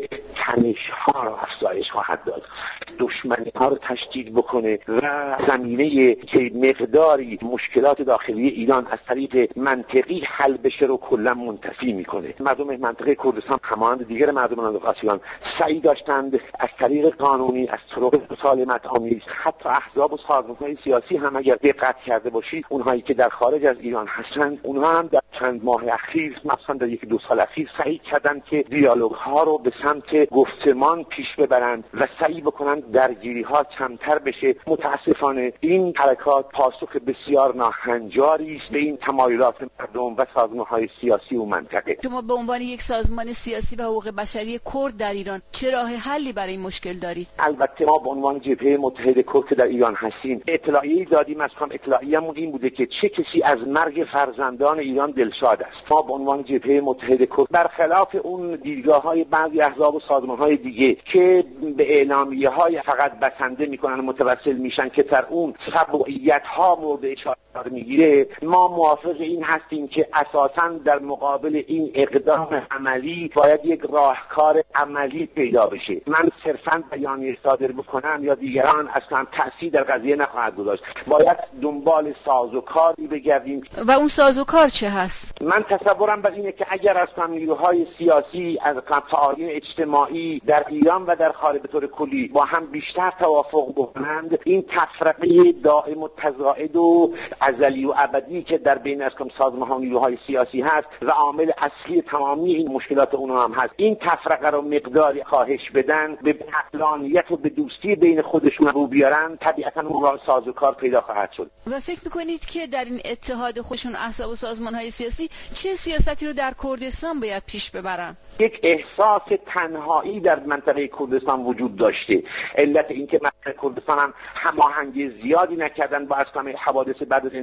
تنش‌ها را افزایش خواهد داد، دشمنی‌ها رو تشدید بکنه و زمینه که مقداری مشکلات داخلی ایران از طریق منطقی حل بشه رو کلا منتفی میکنه. مردم منطقه کردستان همانند دیگر مردم منطقه آسیان سعی داشتند از طریق قانونی، از طرق مسالمت آمیز، حتی احزاب و سازمان‌های سیاسی هم اگر دقت کرده باشید، اونهایی که در خارج از ایران هستند، اونها هم در چند ماه اخیر، مثلا در یک دو سال اخیر سعی کردند که دیالوگ ها رو به سمت گفتمان پیش ببرند و سعی بکنند درگیری ها کمتر بشه. متاسفانه این حرکات پاسخ بسیار ناهنجاری است به این تمایلات مردم و سازمان‌های سیاسی و منطقه. شما به عنوان یک سازمان سیاسی و حقوق بشری کرد در ایران چه راه حلی برای این مشکل دارید؟ البته ما به عنوان جبهه متحد کرد در ایران هستیم، اطلاعیه‌ای دادیم. از کام اطلاعیه‌مون این بوده که چه کسی از مرگ فرزندان ایران دلشاد است. ما به عنوان جبهه متحد کرد برخلاف اون دیدگاه‌های بعضی احزاب و سازمان‌های دیگه که به اعلامیه‌های فقط بسنده می‌کنن و متوسل میشن که در اون سبوعیت‌ها مورد اشاره میگیره، ما موافق این هستیم که اساساً در مقابل این اقدام عملی باید یک راهکار عملی پیدا بشه. من صرفاً بیانیه صادر بکنم یا دیگران اصلا تأثیر در قضیه نخواهد گذاشت. باید دنبال سازوکاری بگردیم. و اون سازوکار چه هست؟ من تصورم بر اینه که اگر اصلا نیروهای سیاسی از فعالین اجتماعی در ایران و در خارج به طور کلی با هم بیشتر توافق بکنند، این تفرقه دائم و تزاید و ازلی و ابدی که در بین از کم سازمان ها و نیروهای سیاسی هست و عامل اصلی تمامی این مشکلات اونها هم هست، این تفرقه رو مقداری کاهش بدن، به عقلانیت و به دوستی بین خودشون رو بیارن، طبیعتا اون راه سازوکار پیدا خواهد شد. و فکر میکنید که در این اتحاد خودشون احزاب و سازمان های سیاسی چه سیاستی رو در کردستان باید پیش ببرن؟ یک احساس تنهایی در منطقه کردستان وجود داشته. علت اینکه منطقه کردستان هم هماهنگی زیادی نکردن با اسلام حوادث بعد از انتخابات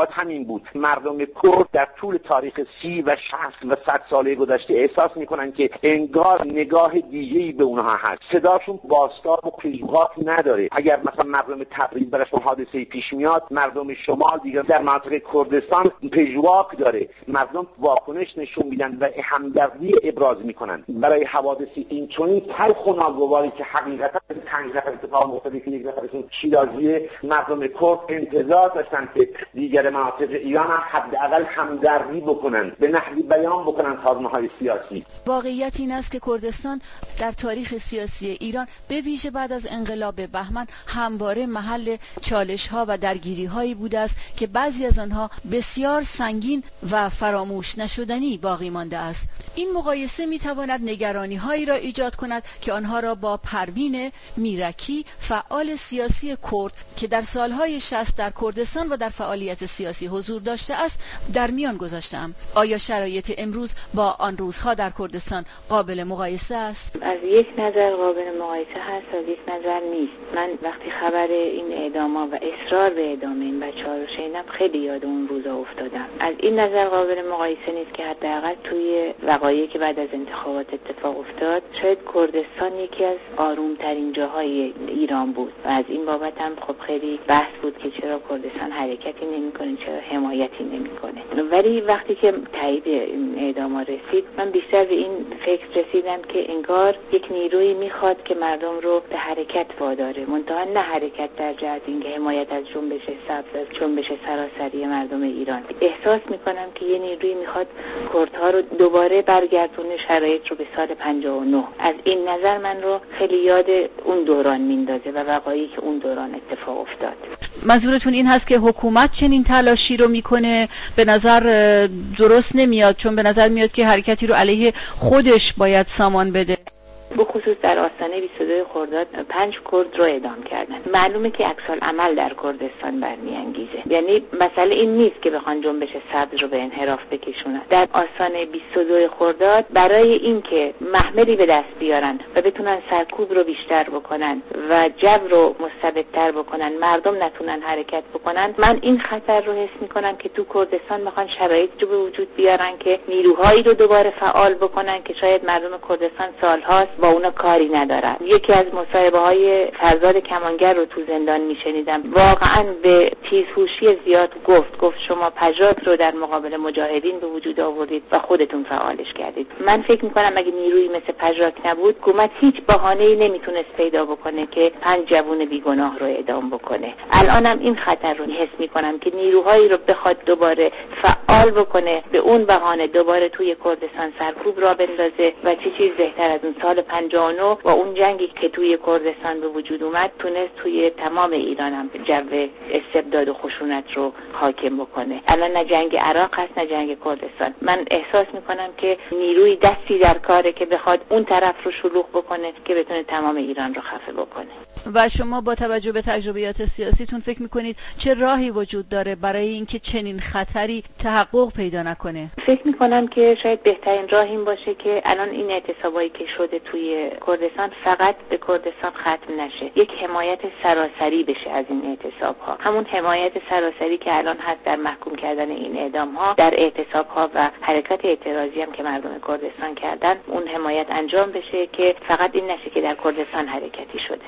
اعتقاد همین بود. مردم کرد در طول تاریخ سی و شصت و صد ساله گذشته احساس میکنن که انگار نگاه دیگه‌ای به اونها هست، صداشون بازتاب و پیشواک نداره. اگر مثلا مردم تبریز براشون حادثه پیش میاد، مردم شمال دیگه در مناطق کردستان پیشواک داره، مردم واکنش نشون میدن و همدردی ابراز میکنن برای حوادثی این چنین تلخ و ناگواری که حقیقتا پنج نفر اتفاق افتاده که یک نفرشون شیرازی. مردم کرد انتظار داشتن که دیگر مناطق ایران هم حداقل همدردی بکنن، به نحوی بیان بکنن سازمان‌های سیاسی. واقعیت این است که کردستان در تاریخ سیاسی ایران به ویژه بعد از انقلاب بهمن همواره محل چالش‌ها و درگیری‌هایی بوده است که بعضی از آنها بسیار سنگین و فراموش نشدنی باقی مانده است. این مقایسه می‌تواند نگرانی‌هایی را ایجاد کند که آنها را با پروین میرکی، فعال سیاسی کرد که در سالهای شصت در کردستان و در فعالیت سیاسی حضور داشته است، در میان گذاشتم. آیا شرایط امروز با آن روزها در کردستان قابل مقایسه است؟ از یک نظر قابل مقایسه هست، از یک نظر نیست. من وقتی خبر این اعدام‌ها و اصرار به اعدام این بچه‌ها رو شنیدم خیلی یاد اون روزا افتادم. از این نظر قابل مقایسه نیست که حداقل توی وقایعی که بعد از انتخابات اتفاق افتاد، شاید کردستان یکی از آرومترین جاهای ایران بود و از این بابت هم خب خیلی بحث بود که چرا کردستان حرکتی نمی‌کنه، چرا حمایتی نمی‌کنه. ولی وقتی که تایید این اعدام رسید، من بیشتر به این فکر رسیدم که انگار یک نیروی میخواد که مردم رو به حرکت واداره، منتها نه حرکت در جهت اینکه حمایت از جنبش سبز، از جنبش سراسری مردم ایران. احساس میکنم که یه نیروی میخواد کردها رو دوباره برگردونه شرایط رو به سال پنجاه و نه. از این نظر من رو خیلی یاد اون دوران میندازه و وقایعی که اون دوران اتفاق افتاد. منظورتون این هست که حکومت چنین تلاشی رو میکنه؟ به نظر درست نمیاد، چون به نظر میاد که حرکتی رو علیه خودش باید سامان بده. به خصوص در آستانه بیست و دو خرداد پنج کرد رو اعدام کردن. معلومه که عکس‌العمل در کردستان برمیانگیزه. یعنی مسئله این نیست که بخوان جنبش سبز رو به انحراف بکشونن. در آستانه بیست و دو خرداد برای اینکه محملی به دست بیارن و بتونن سرکوب رو بیشتر بکنن و جو رو مستبدتر بکنن، مردم نتونن حرکت بکنن، من این خطر رو حس میکنم که تو کردستان میخوان شرایطی رو به وجود بیارن که نیروهایی رو دوباره فعال بکنن که شاید مردم کردستان سالهاست با اونا کاری ندارن. یکی از مصاحبه های فرزاد کمانگر رو تو زندان میشنیدم، واقعا به تیزهوشی زیاد گفت گفت شما پژواک رو در مقابل مجاهدین به وجود آوردید و خودتون فعالش کردید. من فکر میکنم اگه نیرویی مثل پژواک نبود، حکومت هیچ بهانه‌ای نمیتونست پیدا بکنه که پنج جوون بیگناه رو اعدام بکنه. الانم این خطر رو حس میکنم که نیروهایی رو بخواد دوباره فعال بکنه، به اون بهانه دوباره توی کردستان سرکوب را بندازه و چه چیز بهتر از اون سال پنجاه و نه و اون جنگی که توی کردستان به وجود اومد تونست توی تمام ایران هم جو استبداد و خشونت رو حاکم بکنه. الان نه جنگ عراق هست نه جنگ کردستان. من احساس میکنم که نیروی دستی در کاره که بخواد اون طرف رو شلوغ بکنه که بتونه تمام ایران رو خفه بکنه. و شما با توجه به تجربیات سیاسیتون فکر میکنید چه راهی وجود داره برای اینکه چنین خطری تحقق پیدا نکنه؟ فکر میکنم که شاید بهترین راه این باشه که الان این اعتصابایی که شده توی کردستان فقط به کردستان ختم نشه، یک حمایت سراسری بشه از این اعتصاب ها. همون حمایت سراسری که الان هست در محکوم کردن این اعدام ها، در اعتصاب ها و حرکت اعتراضی هم که مردم کردستان کردن، اون حمایت انجام بشه که فقط این نشه که در کردستان حرکتی شده.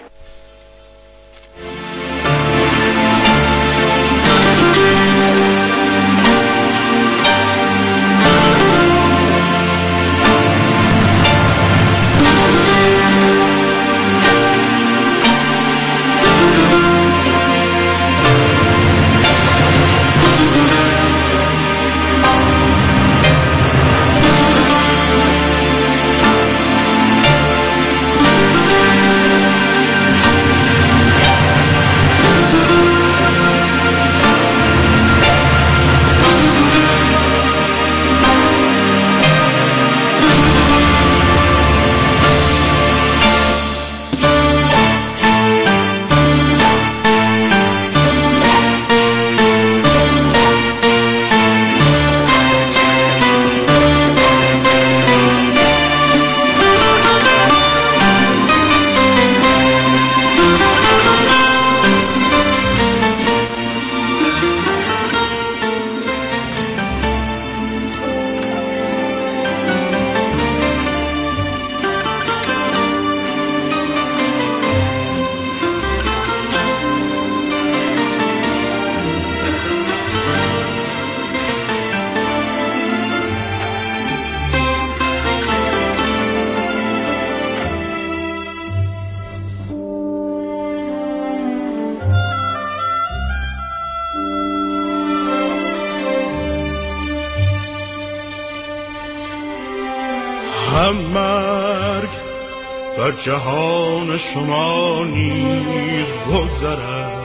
هم مرگ بر جهان شما نیز بگذرد،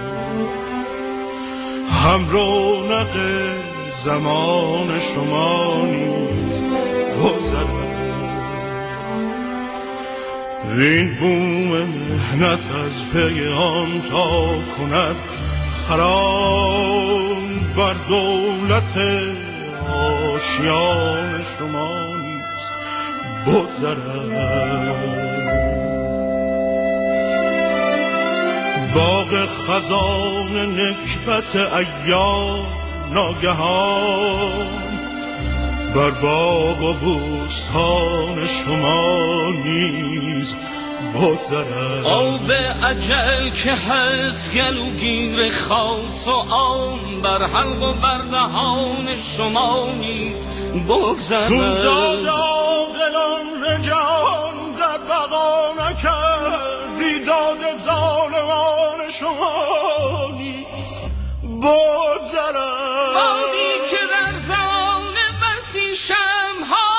هم رونق زمان شما نیز بگذرد. این بوم مهنت از پی آن تا کند خرام، بر دولت آشیان شما نیز بگذرد. باغ خزان نکبت ایام ناگهان، بر باغ و بوستان شما نیز بگذرد. آب اجل که هست گلوگیر خاص و عام، بر حلق و بر دهان شما نیز بگذرد. چون داد عاقلان رجان در بقا نکرد، بیداد ظالمان شما نیز بگذرد. بادی که در زمان بسی شمها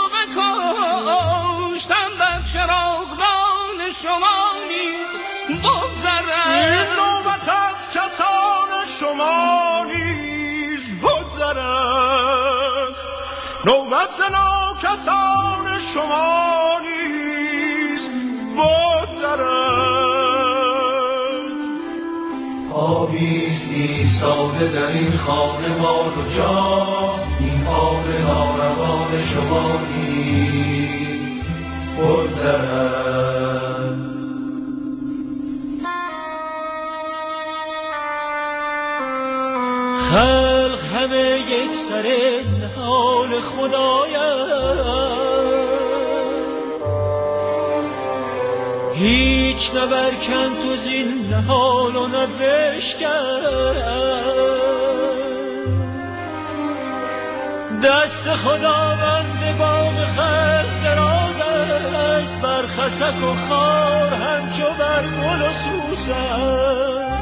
بکشتم، بر چراغدان شما نیز بگذرد. این نوبت از کسان شما نیز بگذرد، نوبت زنا کسان شما نیز بگذرد. آبیست ایستاده در این خانه مال و جان، این آب ناروان شما نیز بگذرد. خلق همه یک سر حال خدایند، هیچ نبرکن تو زین حال و نبشکن. دست خداوند باغ خلق دراز است، بر خسک و خار همچو بر گل و سوسن.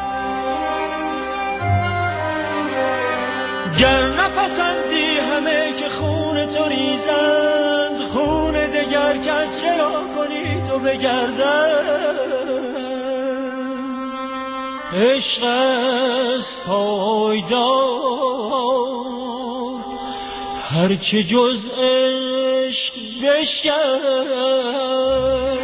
گر نپسندی همه که خون تو ریزند، خون دگر کس چرا کنی تو بگردند. عشق است پایدار هرچه جز عشق بشکن.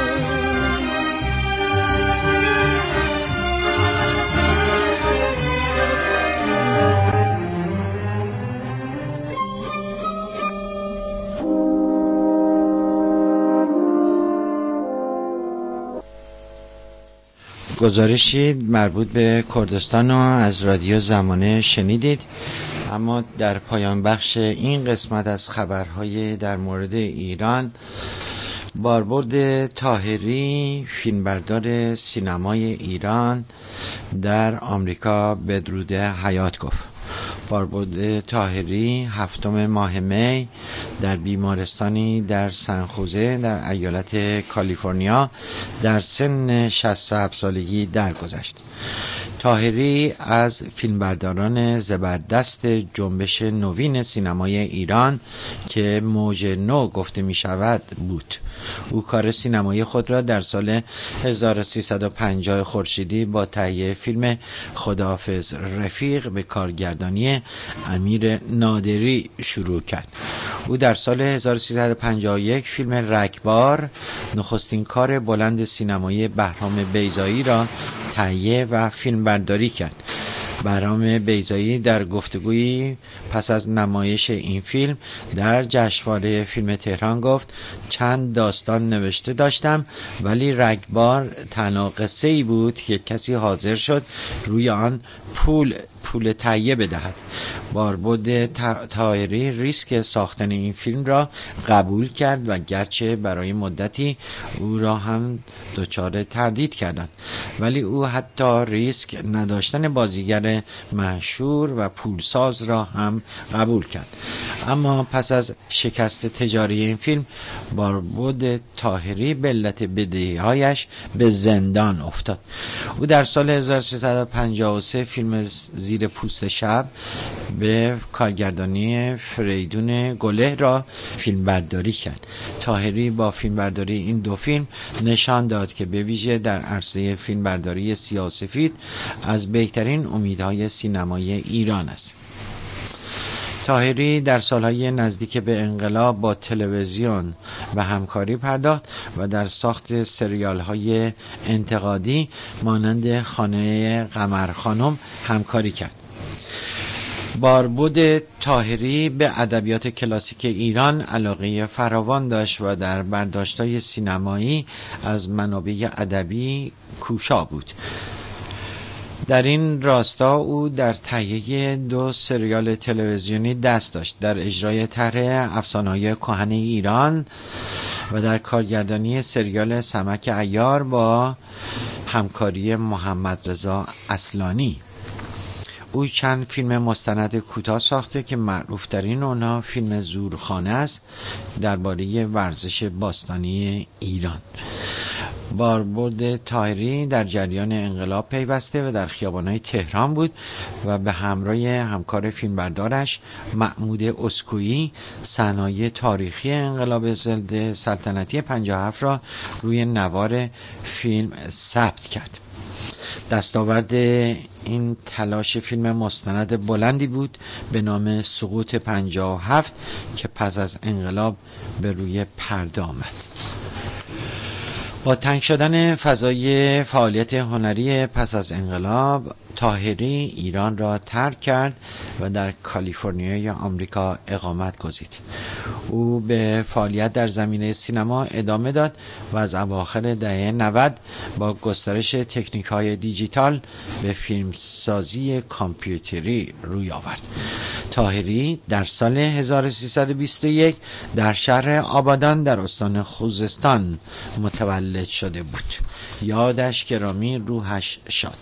گزارشی مربوط به کردستان رو از رادیو زمانه شنیدید. اما در پایان بخش این قسمت از خبرهای در مورد ایران، باربرد طاهری فیلمبردار سینمای ایران در آمریکا بدرود حیات گفت. باربرد طاهری هفتم ماه می در بیمارستانی در سنخوزه در ایالت کالیفرنیا در سن شصت و هفت سالگی درگذشت. طاهری از فیلمبرداران زبردست جنبش نوین سینمای ایران که موج نو گفته می شود بود. او کار سینمایی خود را در سال هزار و سیصد و پنجاه خورشیدی با تهیه فیلم خداحافظ رفیق به کارگردانی امیر نادری شروع کرد. او در سال هزار و سیصد و پنجاه و یک فیلم رگبار، نخستین کار بلند سینمایی بهرام بیضایی را تهیه و فیلم برداری کرد. بهرام بیضایی در گفتگویی پس از نمایش این فیلم در جشنواره فیلم تهران گفت: چند داستان نوشته داشتم ولی رگبار تنها قصه‌ای بود که کسی حاضر شد روی آن پول پول تهیه بدهد. باربرد طاهری ریسک ساختن این فیلم را قبول کرد و گرچه برای مدتی او را هم دچار تردید کردند، ولی او حتی ریسک نداشتن بازیگر مشهور و پولساز را هم قبول کرد. اما پس از شکست تجاری این فیلم باربد طاهری به علت بدهی‌هایش به زندان افتاد. او در سال هزار و سیصد و پنجاه و سه فیلم زیر پوست شب به کارگردانی فریدون گله را فیلم برداری کرد. طاهری با فیلم برداری این دو فیلم نشان داد که به ویژه در عرصه فیلم برداری سیاه‌وسفید از بهترین امیدهای سینمای ایران است. طاهری در سالهای نزدیک به انقلاب با تلویزیون و همکاری پرداخت و در ساخت سریال‌های انتقادی مانند خانه قمر خانم همکاری کرد. باربد طاهری به ادبیات کلاسیک ایران علاقه فراوان داشت و در برداشت‌های سینمایی از منابع ادبی کوشا بود. در این راستا او در تهیه دو سریال تلویزیونی دست داشت، در اجرای طرح افسانه‌های کهن ایران و در کارگردانی سریال سمک عیار با همکاری محمد رضا اصلانی. او چند فیلم مستند کوتاه ساخته که معروف ترین اونها فیلم زورخانه است درباره ورزش باستانی ایران. باربد طاهری در جریان انقلاب پیوسته و در خیابان‌های تهران بود و به همراه همکار فیلمبردارش محمود اسکویی صحنه‌های تاریخی انقلاب ضد سلطنتی پنجاه و هفت را روی نوار فیلم ثبت کرد. دستاورد این تلاش فیلم مستند بلندی بود به نام سقوط پنجاه و هفت که پس از انقلاب به روی پرده آمد. با تنگ شدن فضای فعالیت هنری پس از انقلاب، طاهری ایران را ترک کرد و در کالیفرنیای آمریکا اقامت گزید. او به فعالیت در زمینه سینما ادامه داد و از اواخر دهه نود با گسترش تکنیک‌های دیجیتال به فیلمسازی کامپیوتری روی آورد. طاهری در سال هزار و سیصد و بیست و یک در شهر آبادان در استان خوزستان متولد شده بود. یادش گرامی، روحش شاد.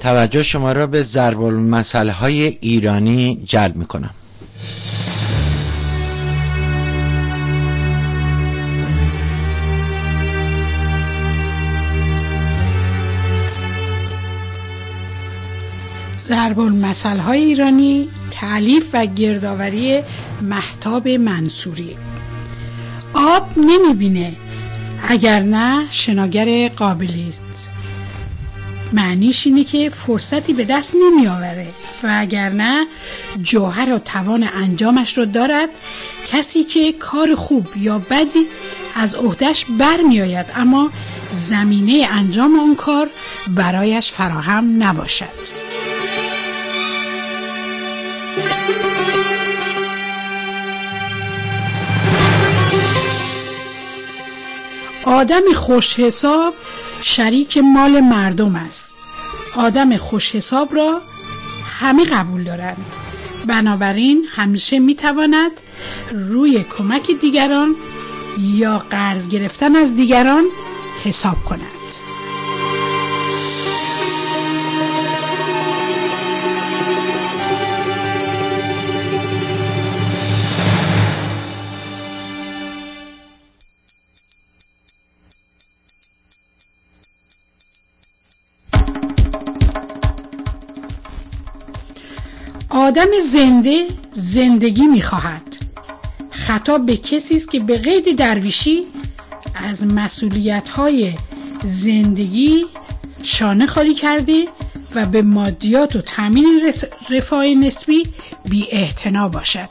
توجه شما را به ضرب المثل های ایرانی جلب می کنم. ضرب المثل های ایرانی تألیف و گردآوری مهتاب منصوری. آب نمیبینه اگر نه شناگر قابلی است. معنیش اینه که فرصتی به دست نمی آوره و اگر نه جوهر و توان انجامش رو دارد. کسی که کار خوب یا بدی از عهده‌اش برمی آید اما زمینه انجام اون کار برایش فراهم نباشد. آدم خوش حساب شریک مال مردم است. آدم خوش حساب را همه قبول دارند. بنابراین همیشه میتواند روی کمک دیگران یا قرض گرفتن از دیگران حساب کند. آدم زنده زندگی می‌خواهد. خطاب به کسی است که به قید درویشی از مسئولیت‌های زندگی شانه خالی کرده و به مادیات و تامین رفاه نسبی بی‌اعتنا باشد.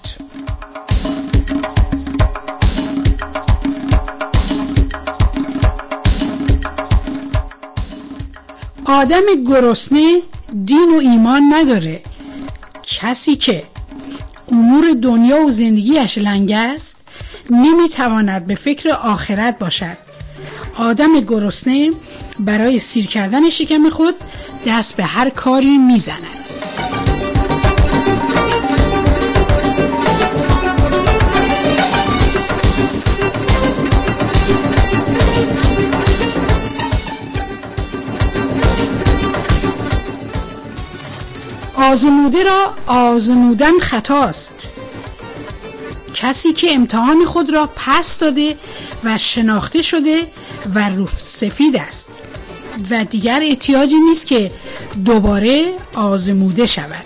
آدم گرسنه دین و ایمان نداره. کسی که امور دنیا و زندگیش لنگ است نمیتواند به فکر آخرت باشد. آدم گرسنه برای سیر کردن شکم خود دست به هر کاری میزند. آزموده را آزمودن خطاست. کسی که امتحان خود را پس داده و شناخته شده و رو سفید است و دیگر احتیاجی نیست که دوباره آزموده شود.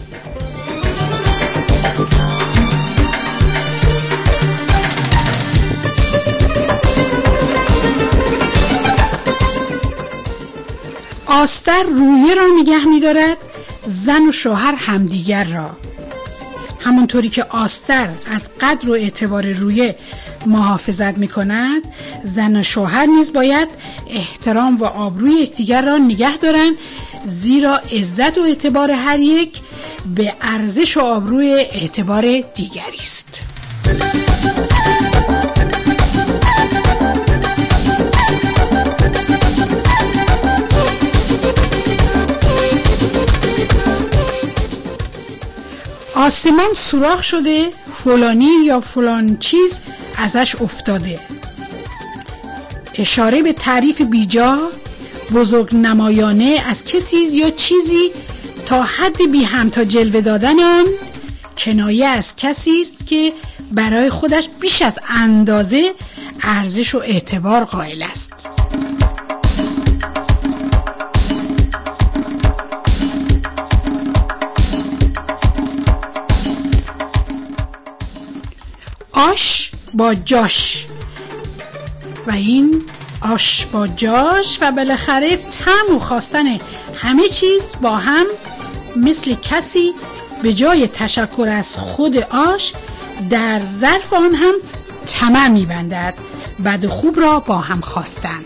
آستر رویه را نگه می دارد، زن و شوهر همدیگر را. همونطوری که آستر از قدر و اعتبار رویه محافظت می کند، زن و شوهر نیز باید احترام و آبروی یکدیگر را نگه دارند، زیرا عزت و اعتبار هر یک به ارزش و آبروی اعتبار دیگری است. آسمان سوراخ شده، فلانی یا فلان چیز ازش افتاده. اشاره به تعریف بیجا، بزرگ نمایانه از کسی یا چیزی تا حد بی همتا جلوه دادن آن کنایه از کسی است که برای خودش بیش از اندازه ارزش و اعتبار قائل است. آش با جاش و این آش با جاش و بالاخره طعم و خواستن همه چیز با هم مثل کسی به جای تشکر از خود آش در ظرف آن هم طمع می‌بندد. بد و خوب را با هم خواستن.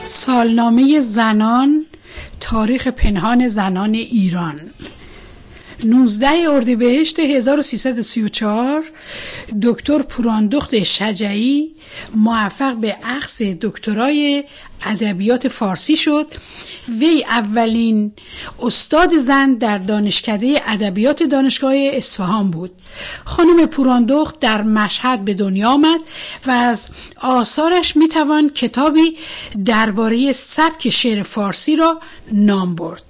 سالنامه زنان، تاریخ پنهان زنان ایران. نوزده اردیبهشت هزار و سیصد و سی و چهار دکتر پوراندخت شجعی موفق به اخذ دکترای ادبیات فارسی شد. وی اولین استاد زن در دانشکده ادبیات دانشگاه اصفهان بود. خانم پوراندخت در مشهد به دنیا آمد و از آثارش میتوان کتابی درباره سبک شعر فارسی را نام برد.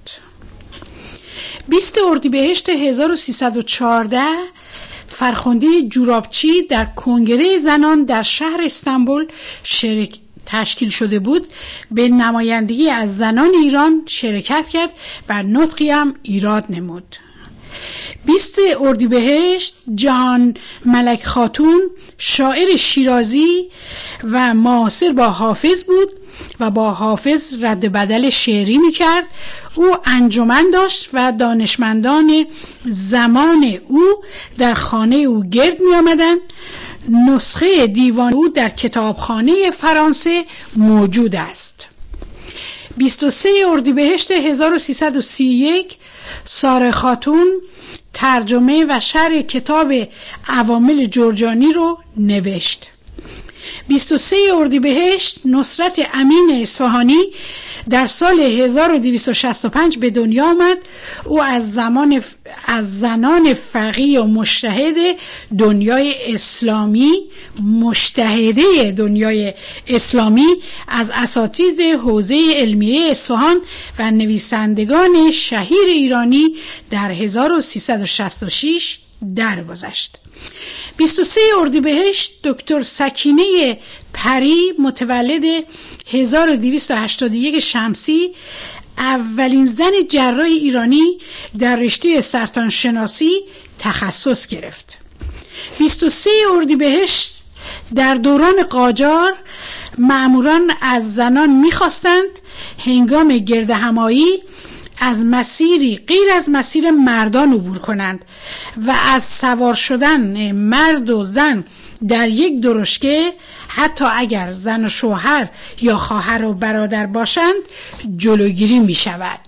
بیست اردیبهشت هزار و سیصد و چهارده فرخنده جورابچی در کنگره زنان در شهر استانبول شرک تشکیل شده بود. به نمایندگی از زنان ایران شرکت کرد و نطقی هم ایراد نمود. بیست اردیبهشت جهان ملک خاتون شاعر شیرازی و معاصر با حافظ بود و با حافظ رد بدل شعری میکرد. او انجمن داشت و دانشمندان زمان او در خانه او گرد می آمدن. نسخه دیوان او در کتابخانه فرانسه موجود است. بیست و سه اردیبهشت هزار و سیصد و سی و یک ساره خاتون ترجمه و شرح کتاب عوامل جرجانی رو نوشت. بیست و سه اردیبهشت نصرت امین اصفهانی در سال هزار و دویست و شصت و پنج به دنیا آمد. او از زمان ف... از زنان فقیه و مجتهد دنیای اسلامی مجتهده دنیای اسلامی از اساتید حوزه علمیه اصفهان و نویسندگان شهیر ایرانی در هزار و سیصد و شصت و شش درگذشت. بیست و سه اردیبهشت دکتر سکینه پری متولد هزار و دویست و هشتاد و یک شمسی اولین زن جراح ایرانی در رشته سرطان شناسی تخصص گرفت. بیست و سه اردیبهشت در دوران قاجار مأموران از زنان می‌خواستند هنگام گردهمایی از مسیری غیر از مسیر مردان عبور کنند و از سوار شدن مرد و زن در یک درشکه حتی اگر زن و شوهر یا خواهر و برادر باشند جلوگیری می شود.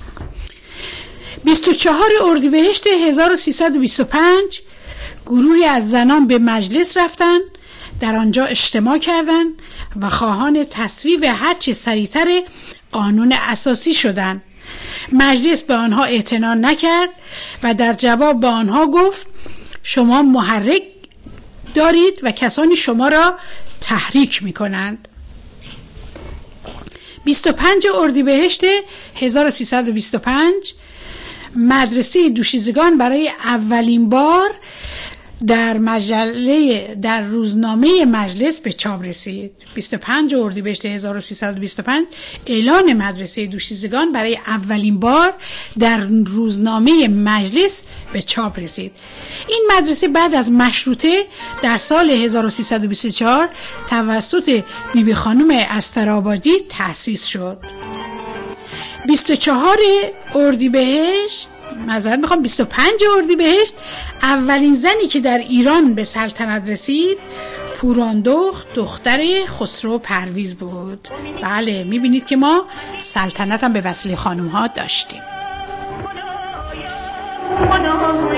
بیست و چهار اردیبهشت هزار و سیصد و بیست و پنج گروهی از زنان به مجلس رفتند، در آنجا اجتماع کردند و خواهان تصویب هرچه سریعتر قانون اساسی شدند. مجلس به آنها اعتنا نکرد و در جواب به آنها گفت شما محرک دارید و کسانی شما را تحریک می کنند. بیست و پنج اردیبهشت هزار و سیصد و بیست و پنج مدرسه دوشیزگان برای اولین بار در مجله در روزنامه مجلس به چاپ رسید. بیست و پنج اردیبهشت هزار و سیصد و بیست و پنج اعلان مدرسه دوشیزگان برای اولین بار در روزنامه مجلس به چاپ رسید. این مدرسه بعد از مشروطه در سال هزار و سیصد و بیست و چهار توسط بیبی خانم استرآبادی تأسیس شد. بیست و چهار اردیبهشت معذرت میخوام بیست و پنج اردیبهشت اولین زنی که در ایران به سلطنت رسید پوراندخت دختر خسرو پرویز بود. بله میبینید که ما سلطنت هم به وسیله خانم ها داشتیم.